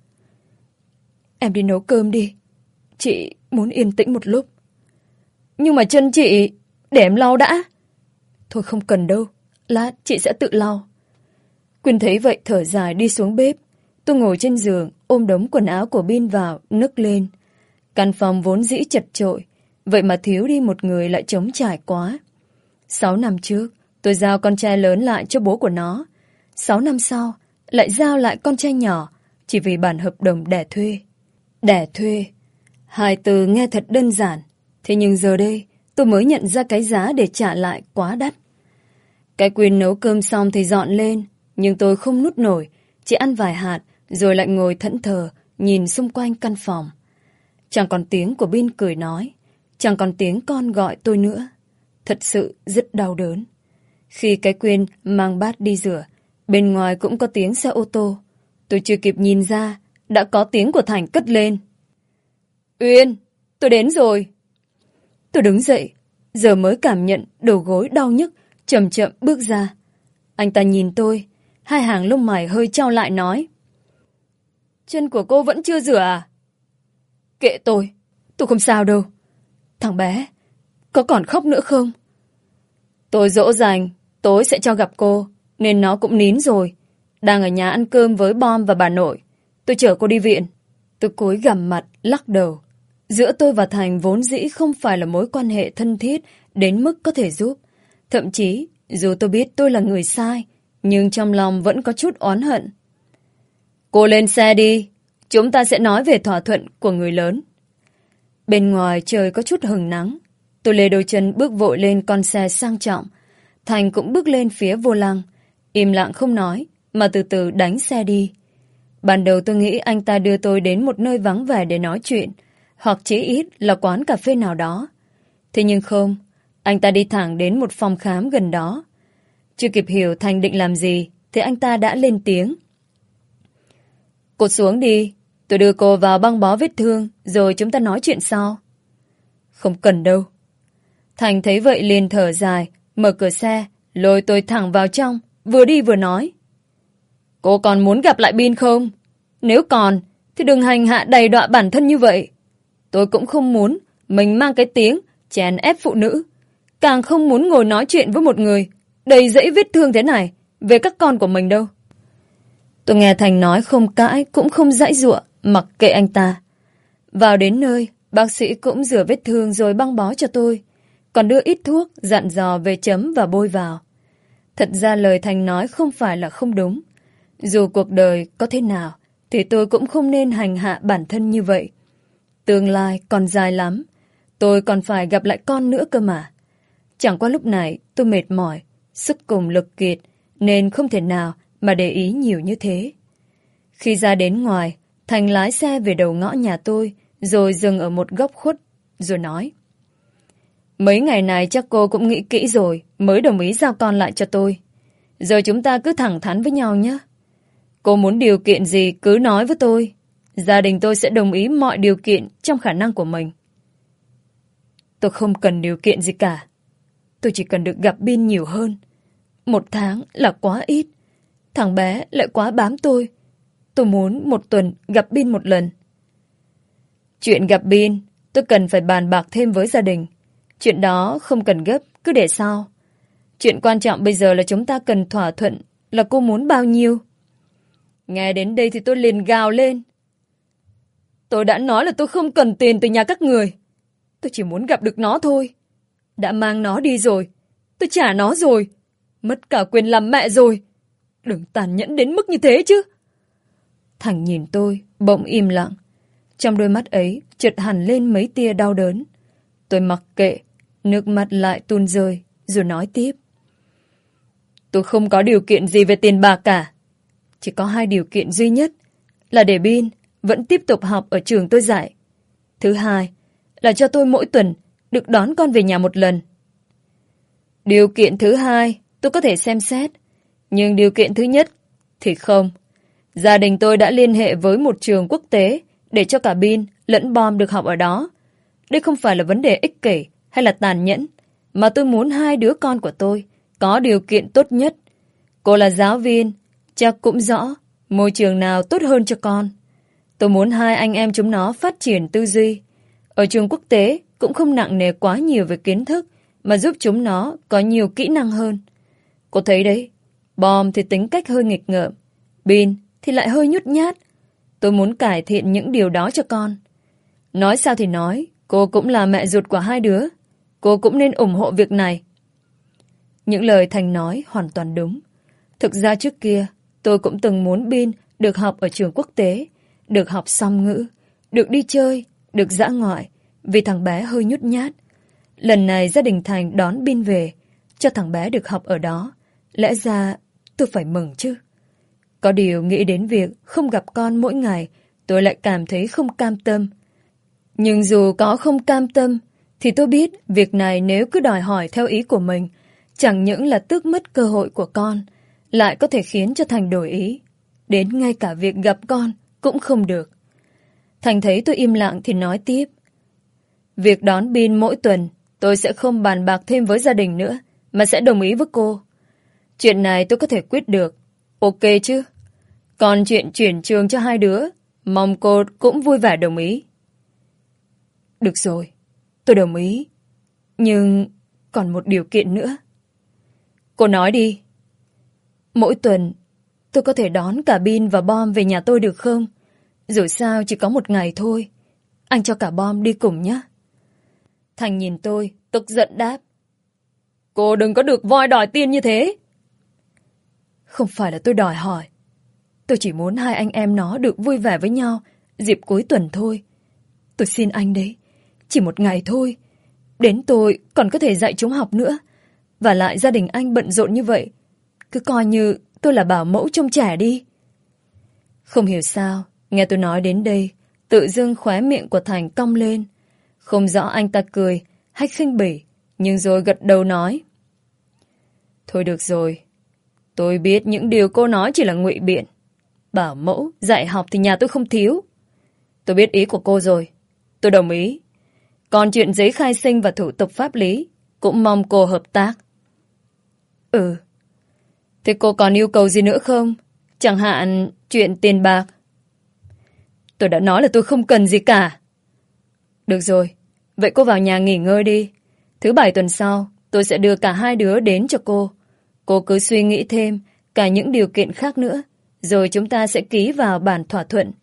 Em đi nấu cơm đi. Chị muốn yên tĩnh một lúc. Nhưng mà chân chị, để em lau đã. Thôi không cần đâu, lát chị sẽ tự lau. Quyên thấy vậy thở dài đi xuống bếp. Tôi ngồi trên giường, ôm đống quần áo của Bin vào, nức lên. Căn phòng vốn dĩ chật chội, vậy mà thiếu đi một người lại trống trải quá. Sáu năm trước, tôi giao con trai lớn lại cho bố của nó. Sáu năm sau, lại giao lại con trai nhỏ, chỉ vì bản hợp đồng đẻ thuê. Đẻ thuê. Hai từ nghe thật đơn giản, thế nhưng giờ đây, tôi mới nhận ra cái giá để trả lại quá đắt. Cái Quyên nấu cơm xong thì dọn lên, nhưng tôi không nuốt nổi, chỉ ăn vài hạt, rồi lại ngồi thẫn thờ, nhìn xung quanh căn phòng. Chẳng còn tiếng của Bin cười nói, chẳng còn tiếng con gọi tôi nữa. Thật sự rất đau đớn. Khi cái Quyên mang bát đi rửa, bên ngoài cũng có tiếng xe ô tô. Tôi chưa kịp nhìn ra, đã có tiếng của Thành cất lên. Uyên, tôi đến rồi. Tôi đứng dậy, giờ mới cảm nhận đầu gối đau nhức, chậm chậm bước ra. Anh ta nhìn tôi, hai hàng lông mày hơi chau lại nói. Chân của cô vẫn chưa rửa à? Kệ tôi, tôi không sao đâu. Thằng bé, có còn khóc nữa không? Tôi dỗ dành, tối sẽ cho gặp cô, nên nó cũng nín rồi. Đang ở nhà ăn cơm với Bom và bà nội. Tôi chở cô đi viện. Tôi cúi gằm mặt, lắc đầu. Giữa tôi và Thành vốn dĩ không phải là mối quan hệ thân thiết đến mức có thể giúp. Thậm chí, dù tôi biết tôi là người sai, nhưng trong lòng vẫn có chút oán hận. Cô lên xe đi, chúng ta sẽ nói về thỏa thuận của người lớn. Bên ngoài trời có chút hừng nắng. Tôi lê đôi chân bước vội lên con xe sang trọng. Thành cũng bước lên phía vô lăng, im lặng không nói, mà từ từ đánh xe đi. Ban đầu tôi nghĩ anh ta đưa tôi đến một nơi vắng vẻ để nói chuyện, hoặc chí ít là quán cà phê nào đó. Thế nhưng không, anh ta đi thẳng đến một phòng khám gần đó. Chưa kịp hiểu Thành định làm gì, thì anh ta đã lên tiếng. Cô xuống đi, tôi đưa cô vào băng bó vết thương, rồi chúng ta nói chuyện sau. Không cần đâu. Thành thấy vậy liền thở dài, mở cửa xe, lôi tôi thẳng vào trong, vừa đi vừa nói. Cô còn muốn gặp lại Bin không? Nếu còn, thì đừng hành hạ đầy đọa bản thân như vậy. Tôi cũng không muốn mình mang cái tiếng chèn ép phụ nữ. Càng không muốn ngồi nói chuyện với một người đầy dẫy vết thương thế này về các con của mình đâu. Tôi nghe Thành nói không cãi cũng không giãy giụa, mặc kệ anh ta. Vào đến nơi, bác sĩ cũng rửa vết thương rồi băng bó cho tôi, còn đưa ít thuốc dặn dò về chấm và bôi vào. Thật ra lời Thành nói không phải là không đúng. Dù cuộc đời có thế nào thì tôi cũng không nên hành hạ bản thân như vậy. Tương lai còn dài lắm, tôi còn phải gặp lại con nữa cơ mà. Chẳng qua lúc này tôi mệt mỏi, sức cùng lực kiệt, nên không thể nào mà để ý nhiều như thế. Khi ra đến ngoài, Thành lái xe về đầu ngõ nhà tôi, rồi dừng ở một góc khuất, rồi nói. Mấy ngày này chắc cô cũng nghĩ kỹ rồi mới đồng ý giao con lại cho tôi. Giờ chúng ta cứ thẳng thắn với nhau nhé. Cô muốn điều kiện gì cứ nói với tôi. Gia đình tôi sẽ đồng ý mọi điều kiện trong khả năng của mình. Tôi không cần điều kiện gì cả. Tôi chỉ cần được gặp Bin nhiều hơn. Một tháng là quá ít. Thằng bé lại quá bám tôi. Tôi muốn một tuần gặp Bin một lần. Chuyện gặp Bin, tôi cần phải bàn bạc thêm với gia đình. Chuyện đó không cần gấp, cứ để sau. Chuyện quan trọng bây giờ là chúng ta cần thỏa thuận là cô muốn bao nhiêu. Nghe đến đây thì tôi liền gào lên. Tôi đã nói là tôi không cần tiền từ nhà các người. Tôi chỉ muốn gặp được nó thôi. Đã mang nó đi rồi. Tôi trả nó rồi. Mất cả quyền làm mẹ rồi. Đừng tàn nhẫn đến mức như thế chứ. Thành nhìn tôi, bỗng im lặng. Trong đôi mắt ấy chợt hẳn lên mấy tia đau đớn. Tôi mặc kệ, nước mắt lại tuôn rơi, rồi nói tiếp. Tôi không có điều kiện gì về tiền bạc cả. Chỉ có hai điều kiện duy nhất là để Bin vẫn tiếp tục học ở trường tôi dạy. Thứ hai là cho tôi mỗi tuần được đón con về nhà một lần. Điều kiện thứ hai tôi có thể xem xét, nhưng điều kiện thứ nhất thì không. Gia đình tôi đã liên hệ với một trường quốc tế để cho cả Bin lẫn Bom được học ở đó. Đây không phải là vấn đề ích kỷ hay là tàn nhẫn, mà tôi muốn hai đứa con của tôi có điều kiện tốt nhất. Cô là giáo viên, chắc cũng rõ môi trường nào tốt hơn cho con. Tôi muốn hai anh em chúng nó phát triển tư duy. Ở trường quốc tế cũng không nặng nề quá nhiều về kiến thức, mà giúp chúng nó có nhiều kỹ năng hơn. Cô thấy đấy, Bom thì tính cách hơi nghịch ngợm, Bin thì lại hơi nhút nhát. Tôi muốn cải thiện những điều đó cho con. Nói sao thì nói, cô cũng là mẹ ruột của hai đứa. Cô cũng nên ủng hộ việc này. Những lời Thành nói hoàn toàn đúng. Thực ra trước kia, tôi cũng từng muốn Bin được học ở trường quốc tế, được học song ngữ, được đi chơi, được dã ngoại, vì thằng bé hơi nhút nhát. Lần này gia đình Thành đón Bin về, cho thằng bé được học ở đó. Lẽ ra tôi phải mừng chứ. Có điều nghĩ đến việc không gặp con mỗi ngày, tôi lại cảm thấy không cam tâm. Nhưng dù có không cam tâm, thì tôi biết việc này nếu cứ đòi hỏi theo ý của mình, chẳng những là tước mất cơ hội của con, lại có thể khiến cho Thành đổi ý. Đến ngay cả việc gặp con cũng không được. Thành thấy tôi im lặng thì nói tiếp. Việc đón Bin mỗi tuần, tôi sẽ không bàn bạc thêm với gia đình nữa, mà sẽ đồng ý với cô. Chuyện này tôi có thể quyết được. Ok chứ? Còn chuyện chuyển trường cho hai đứa, mong cô cũng vui vẻ đồng ý. Được rồi, tôi đồng ý. Nhưng còn một điều kiện nữa. Cô nói đi. Mỗi tuần, tôi có thể đón cả Bin và Bom về nhà tôi được không? Dù sao chỉ có một ngày thôi. Anh cho cả Bom đi cùng nhé. Thành nhìn tôi, tức giận đáp. Cô đừng có được voi đòi tiền như thế. Không phải là tôi đòi hỏi. Tôi chỉ muốn hai anh em nó được vui vẻ với nhau dịp cuối tuần thôi. Tôi xin anh đấy. Chỉ một ngày thôi. Đến tôi còn có thể dạy chúng học nữa. Và lại gia đình anh bận rộn như vậy. Cứ coi như tôi là bảo mẫu trông trẻ đi. Không hiểu sao, nghe tôi nói đến đây, tự dưng khóe miệng của Thành cong lên. Không rõ anh ta cười hay khinh bỉ, nhưng rồi gật đầu nói. Thôi được rồi. Tôi biết những điều cô nói chỉ là ngụy biện. Bảo mẫu, dạy học thì nhà tôi không thiếu. Tôi biết ý của cô rồi. Tôi đồng ý. Còn chuyện giấy khai sinh và thủ tục pháp lý, cũng mong cô hợp tác. Ừ. Thế cô còn yêu cầu gì nữa không? Chẳng hạn chuyện tiền bạc. Tôi đã nói là tôi không cần gì cả. Được rồi. Vậy cô vào nhà nghỉ ngơi đi. Thứ bảy tuần sau, tôi sẽ đưa cả hai đứa đến cho cô. Cô cứ suy nghĩ thêm cả những điều kiện khác nữa, rồi chúng ta sẽ ký vào bản thỏa thuận.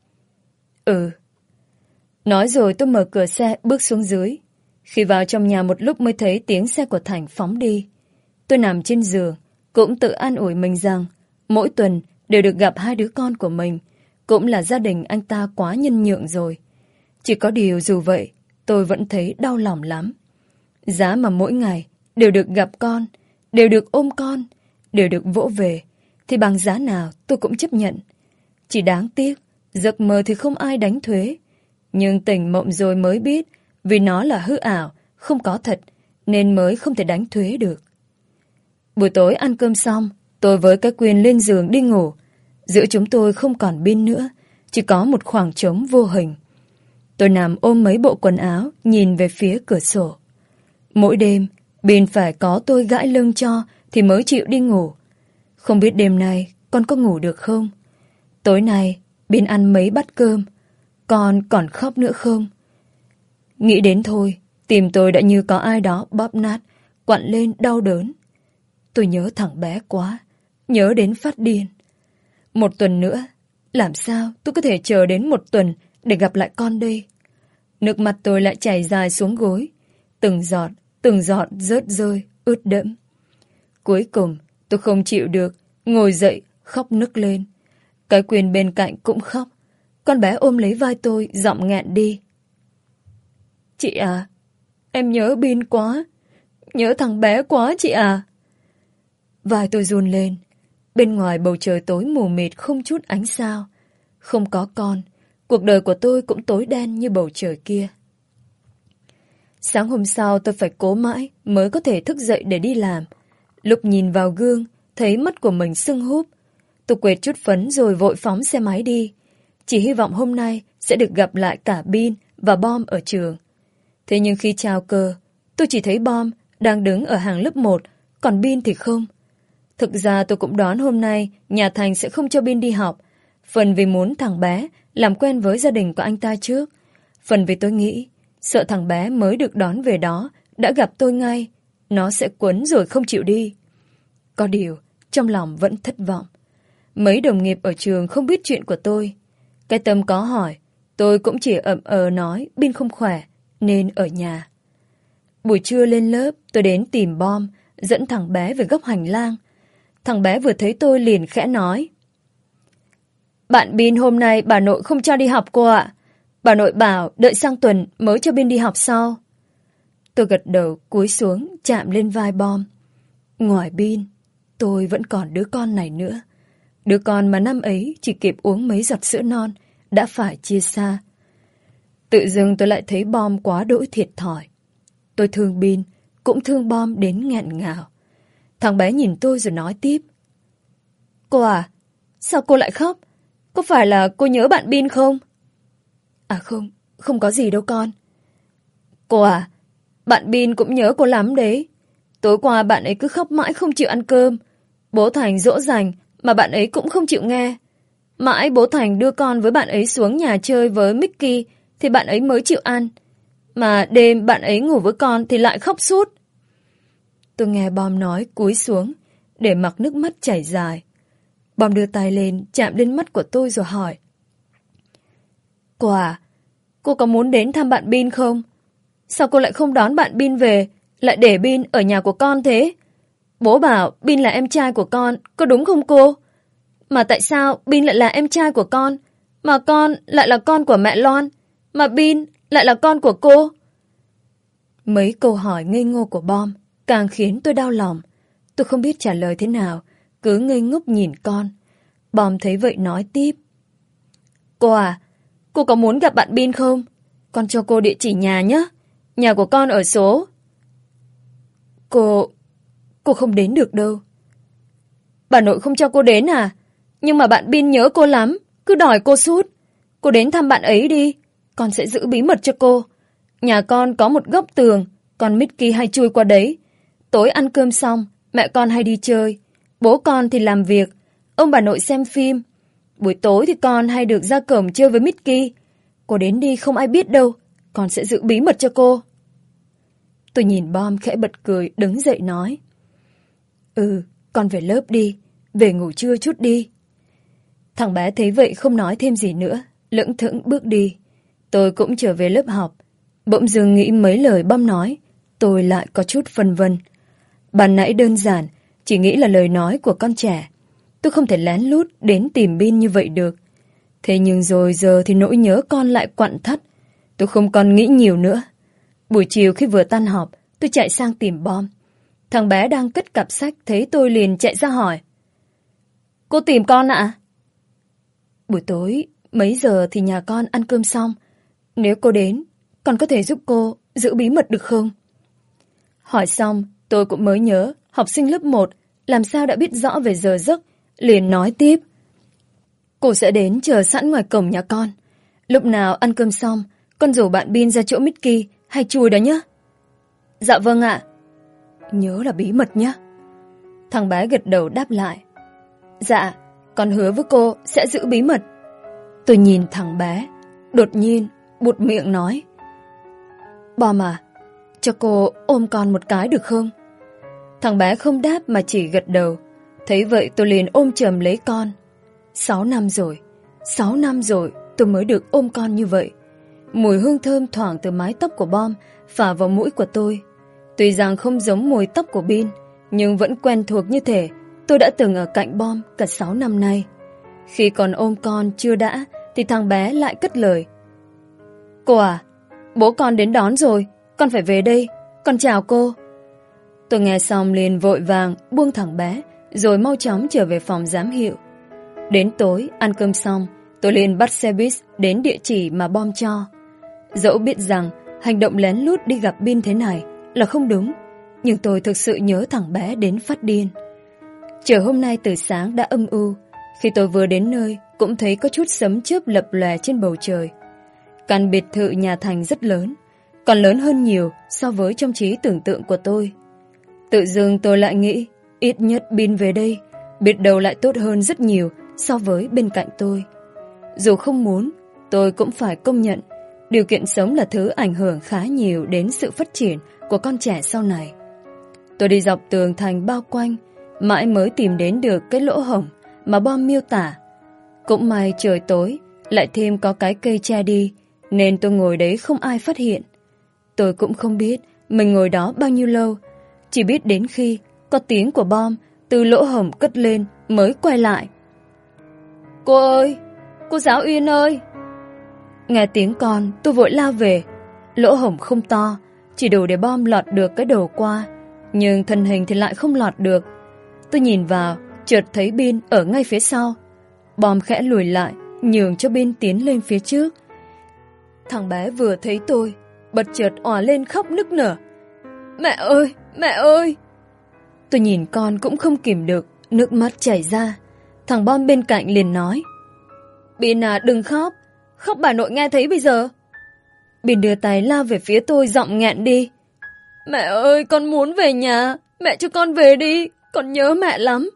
Ừ. Nói rồi tôi mở cửa xe bước xuống dưới. Khi vào trong nhà một lúc mới thấy tiếng xe của Thành phóng đi. Tôi nằm trên giường, cũng tự an ủi mình rằng mỗi tuần đều được gặp hai đứa con của mình, cũng là gia đình anh ta quá nhân nhượng rồi. Chỉ có điều dù vậy, tôi vẫn thấy đau lòng lắm. Giá mà mỗi ngày đều được gặp con, đều được ôm con, đều được vỗ về, thì bằng giá nào tôi cũng chấp nhận. Chỉ đáng tiếc, giấc mơ thì không ai đánh thuế. Nhưng tỉnh mộng rồi mới biết, vì nó là hư ảo, không có thật, nên mới không thể đánh thuế được. Buổi tối ăn cơm xong, tôi với cái Quyền lên giường đi ngủ. Giữa chúng tôi không còn pin nữa, chỉ có một khoảng trống vô hình. Tôi nằm ôm mấy bộ quần áo, nhìn về phía cửa sổ. Mỗi đêm, pin phải có tôi gãi lưng cho thì mới chịu đi ngủ. Không biết đêm nay con có ngủ được không? Tối nay, pin ăn mấy bát cơm, con còn khóc nữa không? Nghĩ đến thôi, tim tôi đã như có ai đó bóp nát, quặn lên đau đớn. Tôi nhớ thằng bé quá, nhớ đến phát điên. Một tuần nữa, làm sao tôi có thể chờ đến một tuần để gặp lại con đây? Nước mắt tôi lại chảy dài xuống gối, từng giọt, từng giọt rớt rơi, ướt đẫm. Cuối cùng, tôi không chịu được, ngồi dậy, khóc nức lên. Cái Quyền bên cạnh cũng khóc. Con bé ôm lấy vai tôi, giọng nghẹn đi. Chị à, em nhớ Bin quá, nhớ thằng bé quá chị à. Vai tôi run lên. Bên ngoài bầu trời tối mù mịt không chút ánh sao. Không có con, cuộc đời của tôi cũng tối đen như bầu trời kia. Sáng hôm sau tôi phải cố mãi mới có thể thức dậy để đi làm. Lúc nhìn vào gương, thấy mắt của mình sưng húp. Tôi quệt chút phấn rồi vội phóng xe máy đi. Chỉ hy vọng hôm nay sẽ được gặp lại cả Bin và Bom ở trường. Thế nhưng khi chào cờ, tôi chỉ thấy Bom đang đứng ở hàng lớp một, còn Bin thì không. Thực ra tôi cũng đoán hôm nay nhà Thành sẽ không cho Bin đi học. Phần vì muốn thằng bé làm quen với gia đình của anh ta trước. Phần vì tôi nghĩ sợ thằng bé mới được đón về đó đã gặp tôi ngay, nó sẽ quấn rồi không chịu đi. Có điều trong lòng vẫn thất vọng. Mấy đồng nghiệp ở trường không biết chuyện của tôi. Cái Tâm có hỏi, tôi cũng chỉ ậm ờ nói Bin không khỏe nên ở nhà. Buổi trưa lên lớp tôi đến tìm Bom, dẫn thằng bé về góc hành lang. Thằng bé vừa thấy tôi liền khẽ nói: Bạn Bin hôm nay bà nội không cho đi học cô ạ. Bà nội bảo đợi sang tuần mới cho Bin đi học sau. Tôi gật đầu cúi xuống chạm lên vai Bom. Ngoài Bin, tôi vẫn còn đứa con này nữa. Đứa con mà năm ấy chỉ kịp uống mấy giọt sữa non đã phải chia xa. Tự dưng tôi lại thấy Bom quá đỗi thiệt thòi. Tôi thương Bin, cũng thương Bom đến nghẹn ngào. Thằng bé nhìn tôi rồi nói tiếp: Cô à, sao cô lại khóc? Có phải là cô nhớ bạn Bin không? À không, không có gì đâu con. Cô à, bạn Bin cũng nhớ cô lắm đấy. Tối qua bạn ấy cứ khóc mãi không chịu ăn cơm. Bố Thành dỗ dành mà bạn ấy cũng không chịu nghe. Mãi bố Thành đưa con với bạn ấy xuống nhà chơi với Mickey thì bạn ấy mới chịu ăn. Mà đêm bạn ấy ngủ với con thì lại khóc suốt. Tôi nghe Bom nói cúi xuống để mặc nước mắt chảy dài. Bom đưa tay lên chạm lên mắt của tôi rồi hỏi: Cô à, cô có muốn đến thăm bạn Bin không? Sao cô lại không đón bạn Bin về, lại để Bin ở nhà của con thế? Bố bảo Bin là em trai của con, có đúng không cô? Mà tại sao Bin lại là em trai của con, mà con lại là con của mẹ Loan, mà Bin lại là con của cô? Mấy câu hỏi ngây ngô của Bom càng khiến tôi đau lòng. Tôi không biết trả lời thế nào, cứ ngây ngốc nhìn con. Bom thấy vậy nói tiếp: Cô à, cô có muốn gặp bạn Bin không? Con cho cô địa chỉ nhà nhé. Nhà của con ở số... Cô... Cô không đến được đâu. Bà nội không cho cô đến à? Nhưng mà bạn Bin nhớ cô lắm, cứ đòi cô suốt. Cô đến thăm bạn ấy đi, con sẽ giữ bí mật cho cô. Nhà con có một góc tường, con Mickey hay chui qua đấy. Tối ăn cơm xong, mẹ con hay đi chơi. Bố con thì làm việc, ông bà nội xem phim. Buổi tối thì con hay được ra cổng chơi với Mickey. Cô đến đi không ai biết đâu, con sẽ giữ bí mật cho cô. Tôi nhìn Bom khẽ bật cười đứng dậy nói: Ừ, con về lớp đi, về ngủ trưa chút đi. Thằng bé thấy vậy không nói thêm gì nữa, lững thững bước đi. Tôi cũng trở về lớp học. Bỗng dưng nghĩ mấy lời Bom nói, tôi lại có chút phân vân. Ban nãy đơn giản, chỉ nghĩ là lời nói của con trẻ. Tôi không thể lén lút đến tìm Bin như vậy được. Thế nhưng rồi giờ thì nỗi nhớ con lại quặn thắt. Tôi không còn nghĩ nhiều nữa. Buổi chiều khi vừa tan họp, tôi chạy sang tìm Bom. Thằng bé đang cất cặp sách, thấy tôi liền chạy ra hỏi: Cô tìm con ạ? Buổi tối, mấy giờ thì nhà con ăn cơm xong. Nếu cô đến, con có thể giúp cô giữ bí mật được không? Hỏi xong, tôi cũng mới nhớ học sinh lớp một làm sao đã biết rõ về giờ giấc, liền nói tiếp: Cô sẽ đến chờ sẵn ngoài cổng nhà con. Lúc nào ăn cơm xong, con rủ bạn Bin ra chỗ Mickey hay Chùi đó nhé. Dạ vâng ạ. Nhớ là bí mật nhé. Thằng bé gật đầu đáp lại. Dạ, con hứa với cô sẽ giữ bí mật. Tôi nhìn thằng bé, đột nhiên buột miệng nói. Bom à, cho cô ôm con một cái được không? Thằng bé không đáp mà chỉ gật đầu. Thấy vậy tôi liền ôm chầm lấy con. Sáu năm rồi, sáu năm rồi tôi mới được ôm con như vậy. Mùi hương thơm thoảng từ mái tóc của Bom phả vào mũi của tôi. Tuy rằng không giống mùi tóc của Bin, nhưng vẫn quen thuộc như thể tôi đã từng ở cạnh Bom cả sáu năm nay. Khi còn ôm con chưa đã, thì thằng bé lại cất lời. Cô à, bố con đến đón rồi, con phải về đây, con chào cô. Tôi nghe xong liền vội vàng buông thằng bé, rồi mau chóng trở về phòng giám hiệu. Đến tối, ăn cơm xong, tôi liền bắt xe buýt đến địa chỉ mà Bom cho. Dẫu biết rằng hành động lén lút đi gặp Bin thế này là không đúng, nhưng tôi thực sự nhớ thằng bé đến phát điên. Trời hôm nay từ sáng đã âm u. Khi tôi vừa đến nơi, cũng thấy có chút sấm chớp lập lòe trên bầu trời. Căn biệt thự nhà Thành rất lớn, còn lớn hơn nhiều so với trong trí tưởng tượng của tôi. Tự dưng tôi lại nghĩ, ít nhất Bin về đây, biết đâu lại tốt hơn rất nhiều so với bên cạnh tôi. Dù không muốn, tôi cũng phải công nhận, điều kiện sống là thứ ảnh hưởng khá nhiều đến sự phát triển của con trẻ sau này. Tôi đi dọc tường thành bao quanh, mãi mới tìm đến được cái lỗ hổng mà Bom miêu tả. Cũng may trời tối, lại thêm có cái cây che đi, nên tôi ngồi đấy không ai phát hiện. Tôi cũng không biết mình ngồi đó bao nhiêu lâu, chỉ biết đến khi có tiếng của Bom từ lỗ hổng cất lên mới quay lại. Cô ơi, cô giáo Uyên ơi. Nghe tiếng con, tôi vội lao về. Lỗ hổng không to, chỉ đủ để Bom lọt được cái đầu qua, nhưng thân hình thì lại không lọt được. Tôi nhìn vào, chợt thấy Bin ở ngay phía sau. Bom khẽ lùi lại, nhường cho Bin tiến lên phía trước. Thằng bé vừa thấy tôi, bật chợt òa lên khóc nức nở. Mẹ ơi, mẹ ơi. Tôi nhìn con cũng không kìm được, nước mắt chảy ra. Thằng Bom bên cạnh liền nói. Bin à, đừng khóc, khóc bà nội nghe thấy bây giờ. Bin đưa tay lao về phía tôi, giọng nghẹn đi. Mẹ ơi, con muốn về nhà, mẹ cho con về đi, con nhớ mẹ lắm.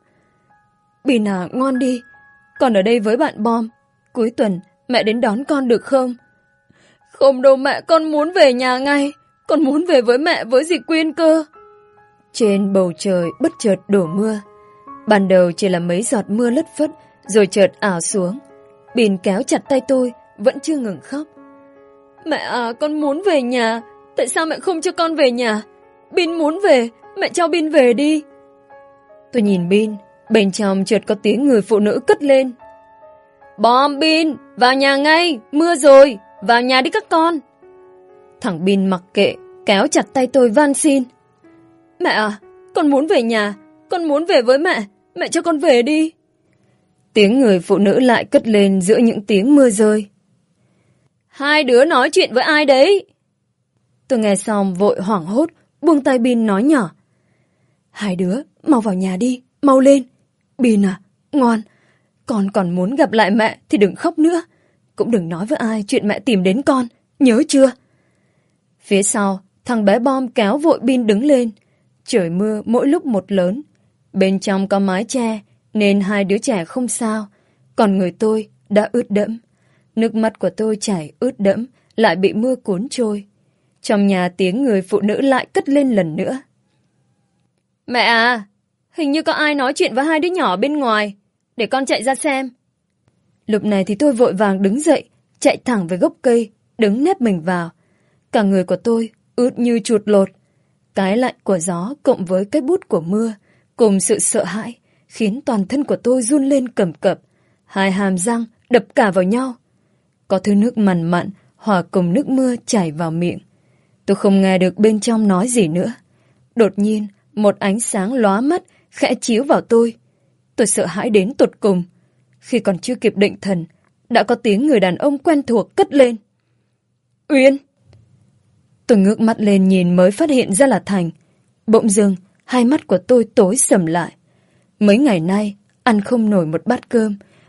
Bin à, ngoan đi, con ở đây với bạn Bom, cuối tuần mẹ đến đón con được không? Không đâu mẹ, con muốn về nhà ngay, con muốn về với mẹ với dì Quyên cơ. Trên bầu trời bất chợt đổ mưa. Ban đầu chỉ là mấy giọt mưa lất phất, rồi chợt ảo xuống. Bin kéo chặt tay tôi, vẫn chưa ngừng khóc. Mẹ à, con muốn về nhà, tại sao mẹ không cho con về nhà? Bin muốn về, mẹ cho Bin về đi. Tôi nhìn Bin, bên trong chợt có tiếng người phụ nữ cất lên. Bom, Bin, vào nhà ngay, mưa rồi, vào nhà đi các con. Thằng Bin mặc kệ, kéo chặt tay tôi van xin. Mẹ à, con muốn về nhà, con muốn về với mẹ, mẹ cho con về đi. Tiếng người phụ nữ lại cất lên giữa những tiếng mưa rơi. Hai đứa nói chuyện với ai đấy? Tôi nghe xong vội hoảng hốt, buông tay Bin nói nhỏ. Hai đứa, mau vào nhà đi, mau lên. Bin à, ngoan, con còn muốn gặp lại mẹ thì đừng khóc nữa. Cũng đừng nói với ai chuyện mẹ tìm đến con, nhớ chưa? Phía sau, thằng bé Bom kéo vội Bin đứng lên. Trời mưa mỗi lúc một lớn. Bên trong có mái che, nên hai đứa trẻ không sao. Còn người tôi đã ướt đẫm. Nước mắt của tôi chảy ướt đẫm, lại bị mưa cuốn trôi. Trong nhà tiếng người phụ nữ lại cất lên lần nữa. Mẹ à, hình như có ai nói chuyện với hai đứa nhỏ bên ngoài. Để con chạy ra xem. Lúc này thì tôi vội vàng đứng dậy, chạy thẳng về gốc cây, đứng nép mình vào. Cả người của tôi ướt như chuột lột. Cái lạnh của gió cộng với cái bút của mưa, cùng sự sợ hãi, khiến toàn thân của tôi run lên cầm cập. Hai hàm răng đập cả vào nhau. Có thứ nước mặn mặn hòa cùng nước mưa chảy vào miệng. Tôi không nghe được bên trong nói gì nữa. Đột nhiên, một ánh sáng lóa mắt khẽ chiếu vào tôi. Tôi sợ hãi đến tột cùng. Khi còn chưa kịp định thần, đã có tiếng người đàn ông quen thuộc cất lên. Uyên! Tôi ngước mắt lên nhìn mới phát hiện ra là Thành. Bỗng dưng, hai mắt của tôi tối sầm lại. Mấy ngày nay, ăn không nổi một bát cơm,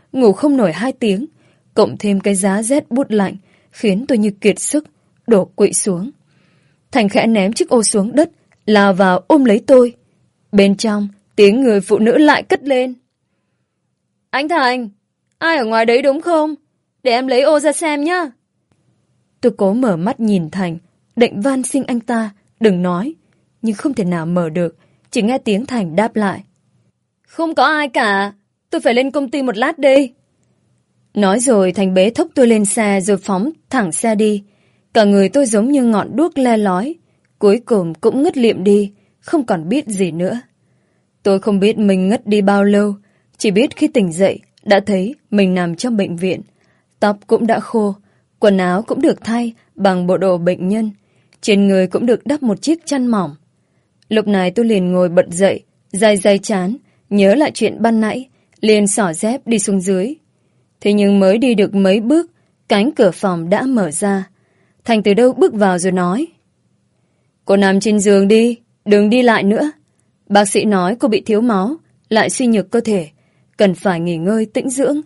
ngủ không nổi hai tiếng, cộng thêm cái giá rét buốt lạnh, khiến tôi như kiệt sức, đổ quỵ xuống. Thành khẽ ném chiếc ô xuống đất, lao vào ôm lấy tôi. Bên trong, tiếng người phụ nữ lại cất lên. Anh Thành, ai ở ngoài đấy đúng không? Để em lấy ô ra xem nhá. Tôi cố mở mắt nhìn Thành, định van xin anh ta, đừng nói. Nhưng không thể nào mở được, chỉ nghe tiếng Thành đáp lại. Không có ai cả, tôi phải lên công ty một lát đây. Nói rồi Thành bế thốc tôi lên xe rồi phóng thẳng xe đi. Cả người tôi giống như ngọn đuốc le lói, cuối cùng cũng ngất lịm đi, không còn biết gì nữa. Tôi không biết mình ngất đi bao lâu, chỉ biết khi tỉnh dậy đã thấy mình nằm trong bệnh viện. Tóc cũng đã khô, quần áo cũng được thay bằng bộ đồ bệnh nhân, trên người cũng được đắp một chiếc chăn mỏng. Lúc này tôi liền ngồi bật dậy, day day chán, nhớ lại chuyện ban nãy, liền xỏ dép đi xuống dưới. Thế nhưng mới đi được mấy bước, cánh cửa phòng đã mở ra. Thành từ đâu bước vào rồi nói. Cô nằm trên giường đi, đừng đi lại nữa. Bác sĩ nói cô bị thiếu máu, lại suy nhược cơ thể, cần phải nghỉ ngơi tĩnh dưỡng.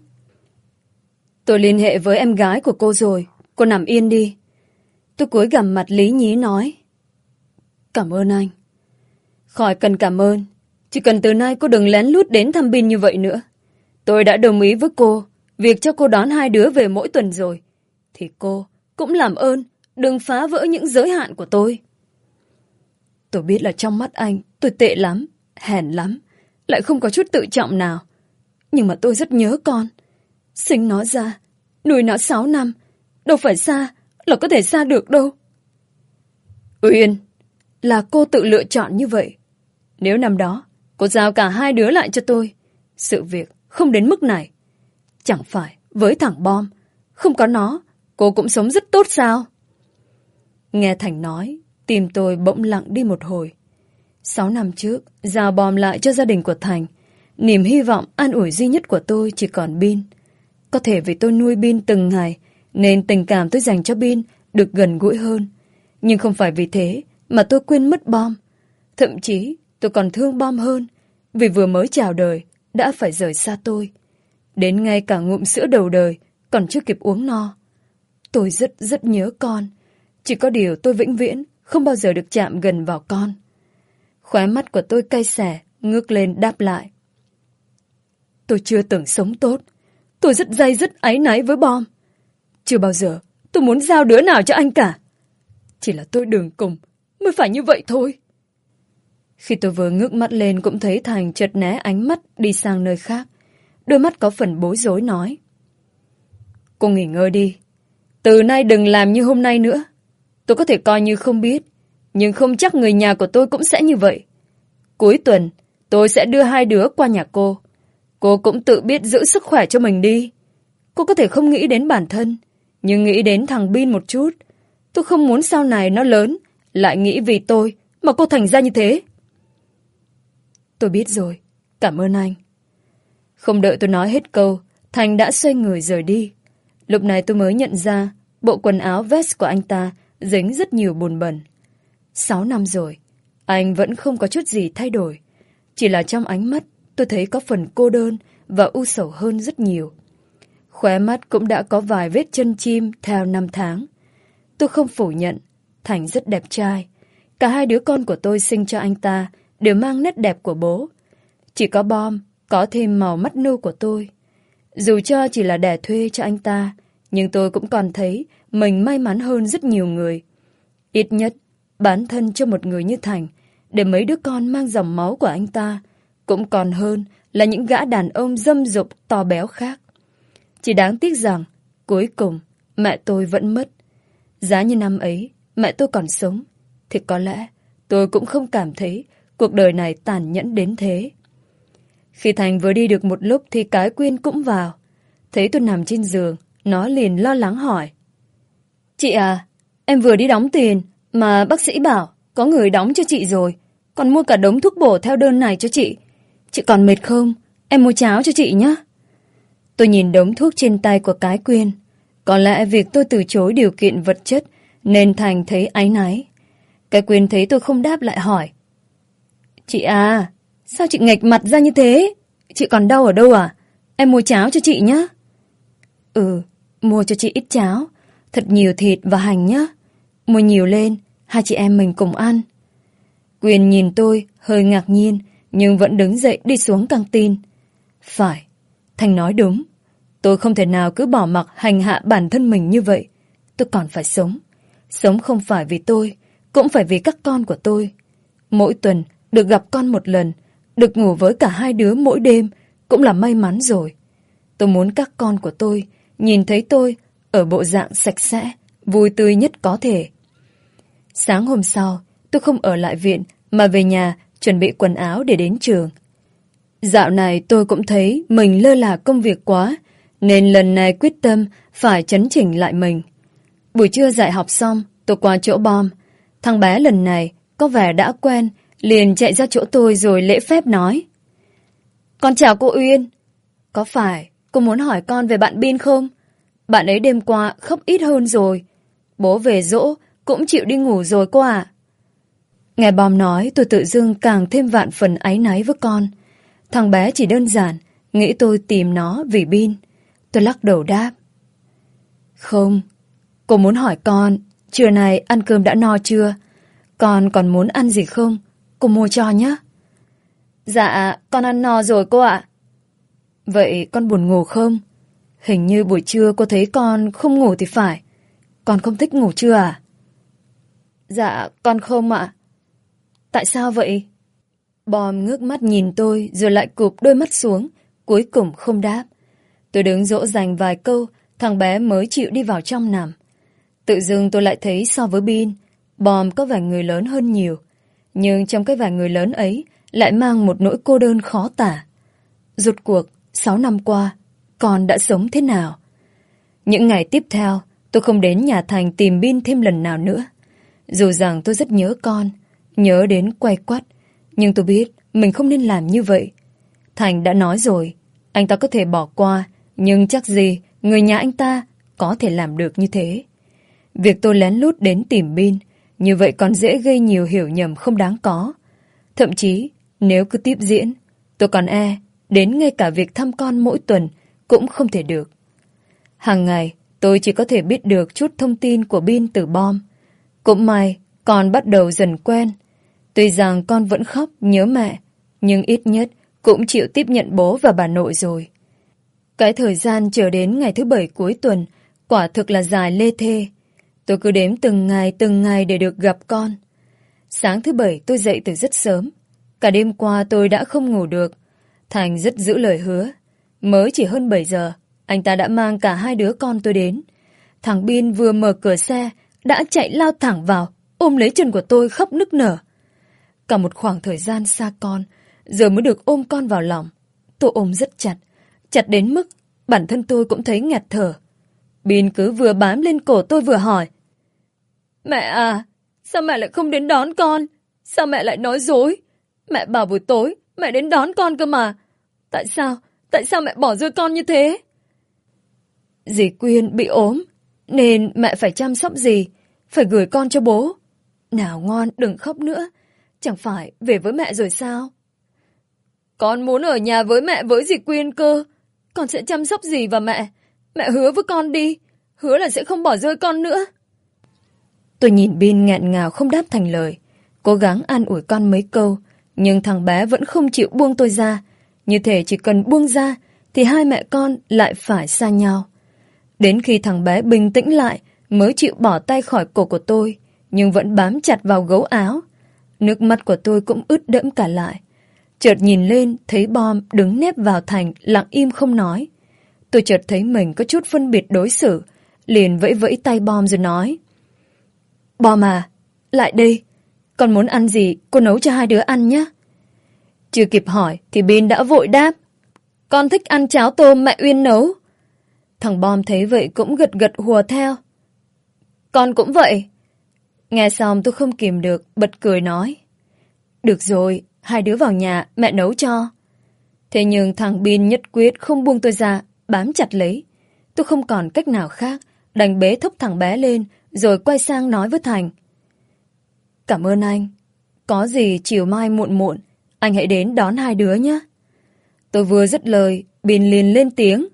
Tôi liên hệ với em gái của cô rồi, cô nằm yên đi. Tôi cúi gằm mặt lý nhí nói. Cảm ơn anh. Khỏi cần cảm ơn, chỉ cần từ nay cô đừng lén lút đến thăm Bin như vậy nữa. Tôi đã đồng ý với cô, việc cho cô đón hai đứa về mỗi tuần rồi. Thì cô cũng làm ơn, đừng phá vỡ những giới hạn của tôi. Tôi biết là trong mắt anh, tôi tệ lắm, hèn lắm, lại không có chút tự trọng nào. Nhưng mà tôi rất nhớ con. Sinh nó ra, nuôi nó sáu năm, đâu phải xa, là có thể xa được đâu. Uyên, là cô tự lựa chọn như vậy. Nếu năm đó, cô giao cả hai đứa lại cho tôi, sự việc không đến mức này. Chẳng phải với thằng Bom, không có nó, cô cũng sống rất tốt sao? Nghe Thành nói, tim tôi bỗng lặng đi một hồi. Sáu năm trước, giao Bom lại cho gia đình của Thành. Niềm hy vọng an ủi duy nhất của tôi chỉ còn Bin. Có thể vì tôi nuôi Bin từng ngày, nên tình cảm tôi dành cho Bin được gần gũi hơn. Nhưng không phải vì thế mà tôi quên mất Bom. Thậm chí tôi còn thương Bom hơn, vì vừa mới chào đời đã phải rời xa tôi. Đến ngay cả ngụm sữa đầu đời còn chưa kịp uống no. Tôi rất rất nhớ con. Chỉ có điều tôi vĩnh viễn không bao giờ được chạm gần vào con. Khóe mắt của tôi cay xè, ngước lên đáp lại. Tôi chưa từng sống tốt. Tôi rất day dứt áy náy với Bom. Chưa bao giờ tôi muốn giao đứa nào cho anh cả. Chỉ là tôi đường cùng mới phải như vậy thôi. Khi tôi vừa ngước mắt lên cũng thấy Thành chợt né ánh mắt đi sang nơi khác. Đôi mắt có phần bối rối nói. Cô nghỉ ngơi đi. Từ nay đừng làm như hôm nay nữa. Tôi có thể coi như không biết, nhưng không chắc người nhà của tôi cũng sẽ như vậy. Cuối tuần, tôi sẽ đưa hai đứa qua nhà cô. Cô cũng tự biết giữ sức khỏe cho mình đi. Cô có thể không nghĩ đến bản thân, nhưng nghĩ đến thằng Bin một chút. Tôi không muốn sau này nó lớn, lại nghĩ vì tôi mà cô thành ra như thế. Tôi biết rồi, cảm ơn anh. Không đợi tôi nói hết câu, Thành đã xoay người rời đi. Lúc này tôi mới nhận ra bộ quần áo vest của anh ta dính rất nhiều bùn bẩn. Sáu năm rồi, anh vẫn không có chút gì thay đổi. Chỉ là trong ánh mắt tôi thấy có phần cô đơn và u sầu hơn rất nhiều. Khóe mắt cũng đã có vài vết chân chim theo năm tháng. Tôi không phủ nhận, Thành rất đẹp trai. Cả hai đứa con của tôi sinh cho anh ta đều mang nét đẹp của bố. Chỉ có Bom có thêm màu mắt nâu của tôi. Dù cho chỉ là đẻ thuê cho anh ta, nhưng tôi cũng còn thấy mình may mắn hơn rất nhiều người. Ít nhất, bán thân cho một người như Thành, để mấy đứa con mang dòng máu của anh ta, cũng còn hơn là những gã đàn ông dâm dục to béo khác. Chỉ đáng tiếc rằng, cuối cùng, mẹ tôi vẫn mất. Giá như năm ấy, mẹ tôi còn sống, thì có lẽ tôi cũng không cảm thấy cuộc đời này tàn nhẫn đến thế. Khi Thành vừa đi được một lúc thì cái Quyên cũng vào. Thấy tôi nằm trên giường, nó liền lo lắng hỏi. Chị à, em vừa đi đóng tiền, mà bác sĩ bảo có người đóng cho chị rồi. Còn mua cả đống thuốc bổ theo đơn này cho chị. Chị còn mệt không? Em mua cháo cho chị nhé. Tôi nhìn đống thuốc trên tay của cái Quyên. Có lẽ việc tôi từ chối điều kiện vật chất nên Thành thấy áy náy. Cái Quyên thấy tôi không đáp lại hỏi. Chị à, sao chị nghệch mặt ra như thế? Chị còn đau ở đâu à? em mua cháo cho chị nhé. Ừ, mua cho chị ít cháo, thật nhiều thịt và hành nhé. Mua nhiều lên, hai chị em mình cùng ăn. Quyền nhìn tôi hơi ngạc nhiên, nhưng vẫn đứng dậy đi xuống căng tin. Phải, Thành nói đúng. Tôi không thể nào cứ bỏ mặc hành hạ bản thân mình như vậy. Tôi còn phải sống. Sống không phải vì tôi, cũng phải vì các con của tôi. Mỗi tuần được gặp con một lần, được ngủ với cả hai đứa mỗi đêm cũng là may mắn rồi. Tôi muốn các con của tôi nhìn thấy tôi ở bộ dạng sạch sẽ, vui tươi nhất có thể. Sáng hôm sau, tôi không ở lại viện mà về nhà chuẩn bị quần áo để đến trường. Dạo này tôi cũng thấy mình lơ là công việc quá, nên lần này quyết tâm phải chấn chỉnh lại mình. Buổi trưa dạy học xong, tôi qua chỗ Bom. Thằng bé lần này có vẻ đã quen, liền chạy ra chỗ tôi rồi lễ phép nói. Con chào cô Uyên. Có phải cô muốn hỏi con về bạn Bin không? Bạn ấy đêm qua khóc ít hơn rồi. Bố về dỗ cũng chịu đi ngủ rồi cô ạ. Nghe Bom nói, tôi tự dưng càng thêm vạn phần áy náy với con. Thằng bé chỉ đơn giản nghĩ tôi tìm nó vì Bin. Tôi lắc đầu đáp. Không, cô muốn hỏi con, trưa nay ăn cơm đã no chưa? Con còn muốn ăn gì không? Cô mua cho nhé. Dạ, con ăn no rồi cô ạ. Vậy con buồn ngủ không? Hình như buổi trưa cô thấy con không ngủ thì phải. Con không thích ngủ trưa à? Dạ, con không ạ. Tại sao vậy? Bom ngước mắt nhìn tôi rồi lại cụp đôi mắt xuống, cuối cùng không đáp. Tôi đứng dỗ dành vài câu, thằng bé mới chịu đi vào trong nằm. Tự dưng tôi lại thấy so với Bin, Bom có vẻ người lớn hơn nhiều. Nhưng trong cái vẻ người lớn ấy lại mang một nỗi cô đơn khó tả. Rốt cuộc, sáu năm qua, con đã sống thế nào? Những ngày tiếp theo, tôi không đến nhà Thành tìm Bin thêm lần nào nữa. Dù rằng tôi rất nhớ con, nhớ đến quay quắt, nhưng tôi biết mình không nên làm như vậy. Thành đã nói rồi, anh ta có thể bỏ qua, nhưng chắc gì người nhà anh ta có thể làm được như thế. Việc tôi lén lút đến tìm Bin, như vậy còn dễ gây nhiều hiểu nhầm không đáng có. Thậm chí, nếu cứ tiếp diễn, tôi còn e đến ngay cả việc thăm con mỗi tuần cũng không thể được. Hàng ngày, tôi chỉ có thể biết được chút thông tin của Bin từ Bom. Cũng may, con bắt đầu dần quen. Tuy rằng con vẫn khóc nhớ mẹ, nhưng ít nhất cũng chịu tiếp nhận bố và bà nội rồi. Cái thời gian chờ đến ngày thứ bảy cuối tuần quả thực là dài lê thê. Tôi cứ đếm từng ngày từng ngày để được gặp con. Sáng thứ bảy tôi dậy từ rất sớm. Cả đêm qua tôi đã không ngủ được. Thành rất giữ lời hứa. Mới chỉ hơn bảy giờ, anh ta đã mang cả hai đứa con tôi đến. Thằng Bin vừa mở cửa xe, đã chạy lao thẳng vào, ôm lấy chân của tôi khóc nức nở. Cả một khoảng thời gian xa con, giờ mới được ôm con vào lòng. Tôi ôm rất chặt, chặt đến mức bản thân tôi cũng thấy nghẹt thở. Bin cứ vừa bám lên cổ tôi vừa hỏi. Mẹ à, sao mẹ lại không đến đón con? Sao mẹ lại nói dối? Mẹ bảo buổi tối mẹ đến đón con cơ mà. Tại sao? Tại sao mẹ bỏ rơi con như thế? Dì Quyên bị ốm, nên mẹ phải chăm sóc dì, phải gửi con cho bố. Nào ngoan, đừng khóc nữa. Chẳng phải về với mẹ rồi sao? Con muốn ở nhà với mẹ với dì Quyên cơ. Con sẽ chăm sóc dì và mẹ. Mẹ hứa với con đi. Hứa là sẽ không bỏ rơi con nữa. Tôi nhìn Bin nghẹn ngào không đáp thành lời. Cố gắng an ủi con mấy câu. Nhưng thằng bé vẫn không chịu buông tôi ra. Như thể chỉ cần buông ra thì hai mẹ con lại phải xa nhau. Đến khi thằng bé bình tĩnh lại mới chịu bỏ tay khỏi cổ của tôi, nhưng vẫn bám chặt vào gấu áo. Nước mắt của tôi cũng ướt đẫm cả lại. Chợt nhìn lên thấy Bom đứng nép vào Thành lặng im không nói. Tôi chợt thấy mình có chút phân biệt đối xử, liền vẫy vẫy tay Bom rồi nói. Bom à, lại đây. Con muốn ăn gì cô nấu cho hai đứa ăn nhé. Chưa kịp hỏi thì Bin đã vội đáp. Con thích ăn cháo tôm mẹ Uyên nấu. Thằng Bom thấy vậy cũng gật gật hùa theo. Con cũng vậy. Nghe xong tôi không kìm được, bật cười nói. Được rồi, hai đứa vào nhà, mẹ nấu cho. Thế nhưng thằng Bin nhất quyết không buông tôi ra, bám chặt lấy. Tôi không còn cách nào khác, đành bế thúc thằng bé lên, rồi quay sang nói với Thành. Cảm ơn anh. Có gì chiều mai muộn muộn, anh hãy đến đón hai đứa nhé. Tôi vừa dứt lời, Bin liền lên tiếng.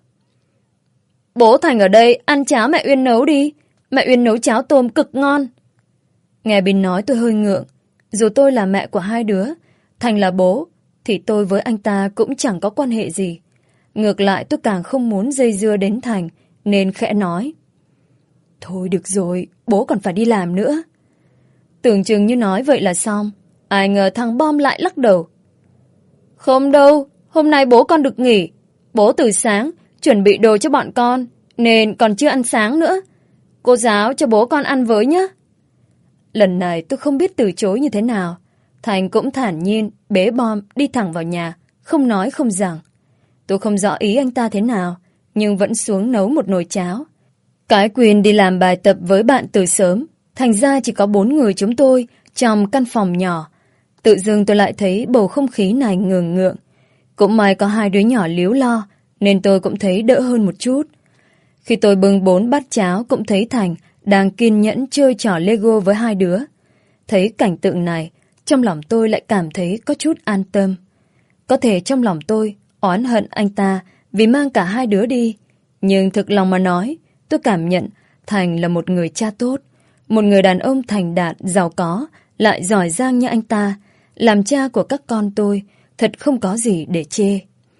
Bố Thành ở đây, ăn cháo mẹ Uyên nấu đi. Mẹ Uyên nấu cháo tôm cực ngon. Nghe Bin nói tôi hơi ngượng. Dù tôi là mẹ của hai đứa, Thành là bố, thì tôi với anh ta cũng chẳng có quan hệ gì. Ngược lại tôi càng không muốn dây dưa đến Thành, nên khẽ nói. Thôi được rồi, bố còn phải đi làm nữa. Tưởng chừng như nói vậy là xong. Ai ngờ thằng Bom lại lắc đầu. Không đâu, hôm nay bố con được nghỉ. Bố từ sáng chuẩn bị đồ cho bọn con, nên còn chưa ăn sáng nữa. Cô giáo cho bố con ăn với nhé. Lần này tôi không biết từ chối như thế nào. Thành cũng thản nhiên bế Bom đi thẳng vào nhà, không nói không rằng. Tôi không rõ ý anh ta thế nào, nhưng vẫn xuống nấu một nồi cháo. Cái Quyền đi làm bài tập với bạn từ sớm, thành ra chỉ có bốn người chúng tôi trong căn phòng nhỏ. Tự dưng tôi lại thấy bầu không khí này ngường ngượng. Cũng may có hai đứa nhỏ líu lo, nên tôi cũng thấy đỡ hơn một chút. Khi tôi bưng bốn bát cháo cũng thấy Thành đang kiên nhẫn chơi trò Lego với hai đứa. Thấy cảnh tượng này, trong lòng tôi lại cảm thấy có chút an tâm. Có thể trong lòng tôi oán hận anh ta vì mang cả hai đứa đi. Nhưng thực lòng mà nói, tôi cảm nhận Thành là một người cha tốt. Một người đàn ông thành đạt, giàu có, lại giỏi giang như anh ta. Làm cha của các con tôi, thật không có gì để chê.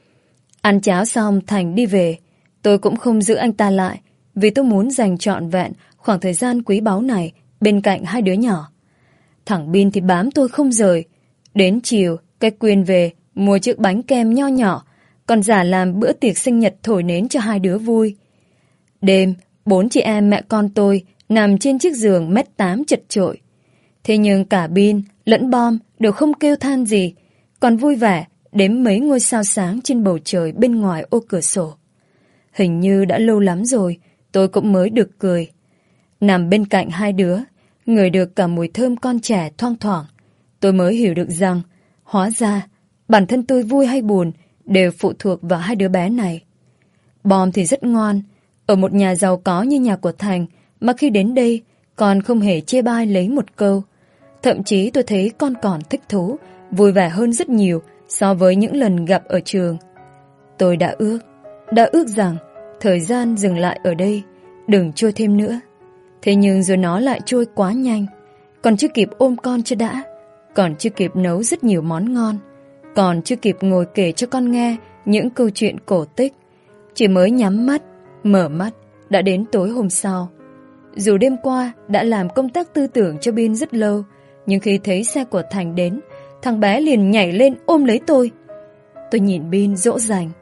Ăn cháo xong Thành đi về. Tôi cũng không giữ anh ta lại, vì tôi muốn dành trọn vẹn khoảng thời gian quý báu này bên cạnh hai đứa nhỏ. Thằng Bin thì bám tôi không rời. Đến chiều, cái Quyền về mua chiếc bánh kem nho nhỏ, còn giả làm bữa tiệc sinh nhật thổi nến cho hai đứa vui. Đêm, bốn chị em mẹ con tôi nằm trên chiếc giường mét tám chật chội. Thế nhưng cả Bin lẫn Bom đều không kêu than gì, còn vui vẻ đếm mấy ngôi sao sáng trên bầu trời bên ngoài ô cửa sổ. Hình như đã lâu lắm rồi tôi cũng mới được cười. Nằm bên cạnh hai đứa, ngửi được cả mùi thơm con trẻ thoang thoảng, tôi mới hiểu được rằng hóa ra bản thân tôi vui hay buồn đều phụ thuộc vào hai đứa bé này. Bom thì rất ngoan. Ở một nhà giàu có như nhà của Thành mà khi đến đây con không hề chê bai lấy một câu. Thậm chí tôi thấy con còn thích thú, vui vẻ hơn rất nhiều so với những lần gặp ở trường. Tôi đã ước, đã ước rằng thời gian dừng lại ở đây, đừng trôi thêm nữa. Thế nhưng rồi nó lại trôi quá nhanh. Còn chưa kịp ôm con chưa đã, còn chưa kịp nấu rất nhiều món ngon, còn chưa kịp ngồi kể cho con nghe những câu chuyện cổ tích. Chỉ mới nhắm mắt, mở mắt đã đến tối hôm sau. Dù đêm qua đã làm công tác tư tưởng cho Bin rất lâu, nhưng khi thấy xe của Thành đến, thằng bé liền nhảy lên ôm lấy tôi. Tôi nhìn Bin dỗ dành.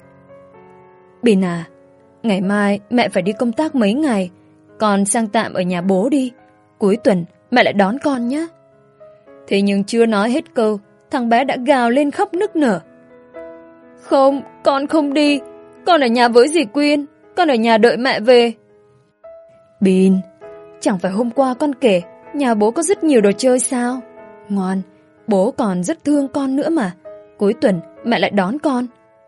Bin à, ngày mai mẹ phải đi công tác mấy ngày, con sang tạm ở nhà bố đi. Cuối tuần mẹ lại đón con nhé. Thế nhưng chưa nói hết câu, thằng bé đã gào lên khóc nức nở. Không, con không đi. Con ở nhà với dì Quyên. Con ở nhà đợi mẹ về. Bin, chẳng phải hôm qua con kể nhà bố có rất nhiều đồ chơi sao? Ngoan, bố còn rất thương con nữa mà. Cuối tuần mẹ lại đón con.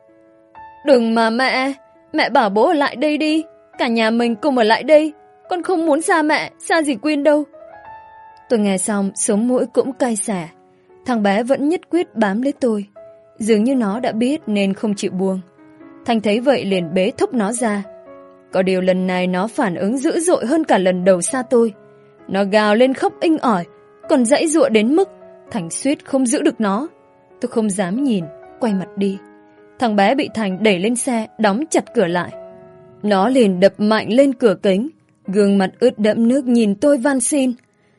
Đừng mà mẹ. Mẹ bảo bố ở lại đây đi. Cả nhà mình cùng ở lại đây. Con không muốn xa mẹ, xa dì Quyên đâu. Tôi nghe xong sống mũi cũng cay xẻ. Thằng bé vẫn nhất quyết bám lấy tôi. Dường như nó đã biết nên không chịu buông. Thành thấy vậy liền bế thúc nó ra. Có điều lần này nó phản ứng dữ dội hơn cả lần đầu xa tôi. Nó gào lên khóc inh ỏi, còn giãy giụa đến mức Thành suýt không giữ được nó. Tôi không dám nhìn, quay mặt đi. Thằng bé bị Thành đẩy lên xe, đóng chặt cửa lại. Nó liền đập mạnh lên cửa kính, gương mặt ướt đẫm nước nhìn tôi van xin.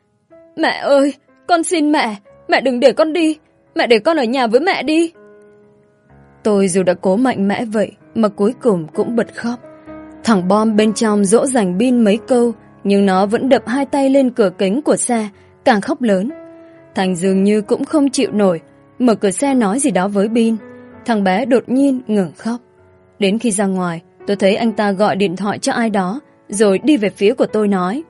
Mẹ ơi, con xin mẹ, mẹ đừng để con đi, mẹ để con ở nhà với mẹ đi. Tôi dù đã cố mạnh mẽ vậy mà cuối cùng cũng bật khóc. Thằng Bom bên trong dỗ dành Bin mấy câu, nhưng nó vẫn đập hai tay lên cửa kính của xe, càng khóc lớn. Thành dường như cũng không chịu nổi, mở cửa xe nói gì đó với Bin. Thằng bé đột nhiên ngừng khóc. Đến khi ra ngoài, tôi thấy anh ta gọi điện thoại cho ai đó, rồi đi về phía của tôi nói.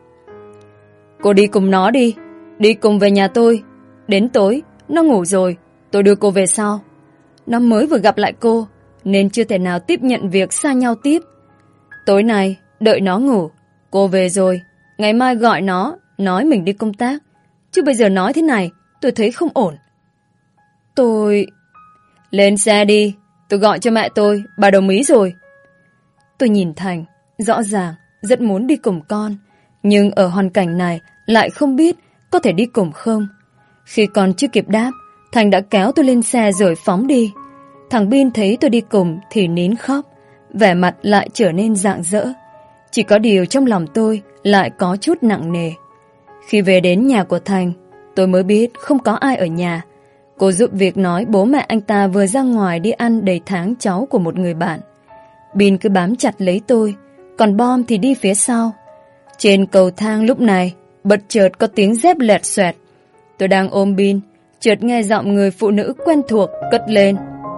Cô đi cùng nó đi, đi cùng về nhà tôi. Đến tối, nó ngủ rồi, tôi đưa cô về sau. Nó mới vừa gặp lại cô, nên chưa thể nào tiếp nhận việc xa nhau tiếp. Tối nay, đợi nó ngủ, cô về rồi, ngày mai gọi nó, nói mình đi công tác. Chứ bây giờ nói thế này, tôi thấy không ổn. Tôi... Lên xe đi, Tôi gọi cho mẹ tôi, bà đồng ý rồi. Tôi nhìn Thành, rõ ràng rất muốn đi cùng con, nhưng ở hoàn cảnh này lại không biết có thể đi cùng không. Khi còn chưa kịp đáp, Thành đã kéo tôi lên xe rồi phóng đi. Thằng Bin thấy tôi đi cùng thì nín khóc, vẻ mặt lại trở nên rạng rỡ. Chỉ có điều trong lòng tôi lại có chút nặng nề. Khi về đến nhà của Thành, tôi mới biết không có ai ở nhà. Cô giúp việc nói bố mẹ anh ta vừa ra ngoài đi ăn đầy tháng cháu của một người bạn. Bin cứ bám chặt lấy tôi, còn Bom thì đi phía sau. Trên cầu thang lúc này bất chợt có tiếng dép lẹt xoẹt. Tôi đang ôm Bin, chợt nghe giọng người phụ nữ quen thuộc cất lên.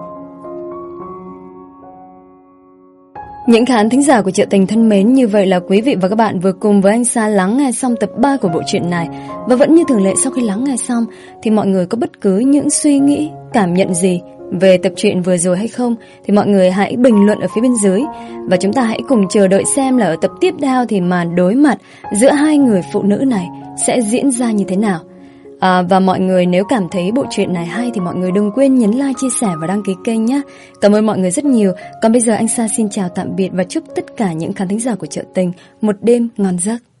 Những khán thính giả của Chợ Tình thân mến, như vậy là quý vị và các bạn vừa cùng với anh Sa lắng nghe xong tập ba của bộ truyện này. Và vẫn như thường lệ, sau khi lắng nghe xong thì mọi người có bất cứ những suy nghĩ, cảm nhận gì về tập truyện vừa rồi hay không thì mọi người hãy bình luận ở phía bên dưới. Và chúng ta hãy cùng chờ đợi xem là ở tập tiếp theo thì màn đối mặt giữa hai người phụ nữ này sẽ diễn ra như thế nào. À, và mọi người nếu cảm thấy bộ truyện này hay thì mọi người đừng quên nhấn like, chia sẻ và đăng ký kênh nhé. Cảm ơn mọi người rất nhiều. Còn bây giờ anh Sa xin chào tạm biệt và chúc tất cả những khán thính giả của Chợ Tình một đêm ngon giấc.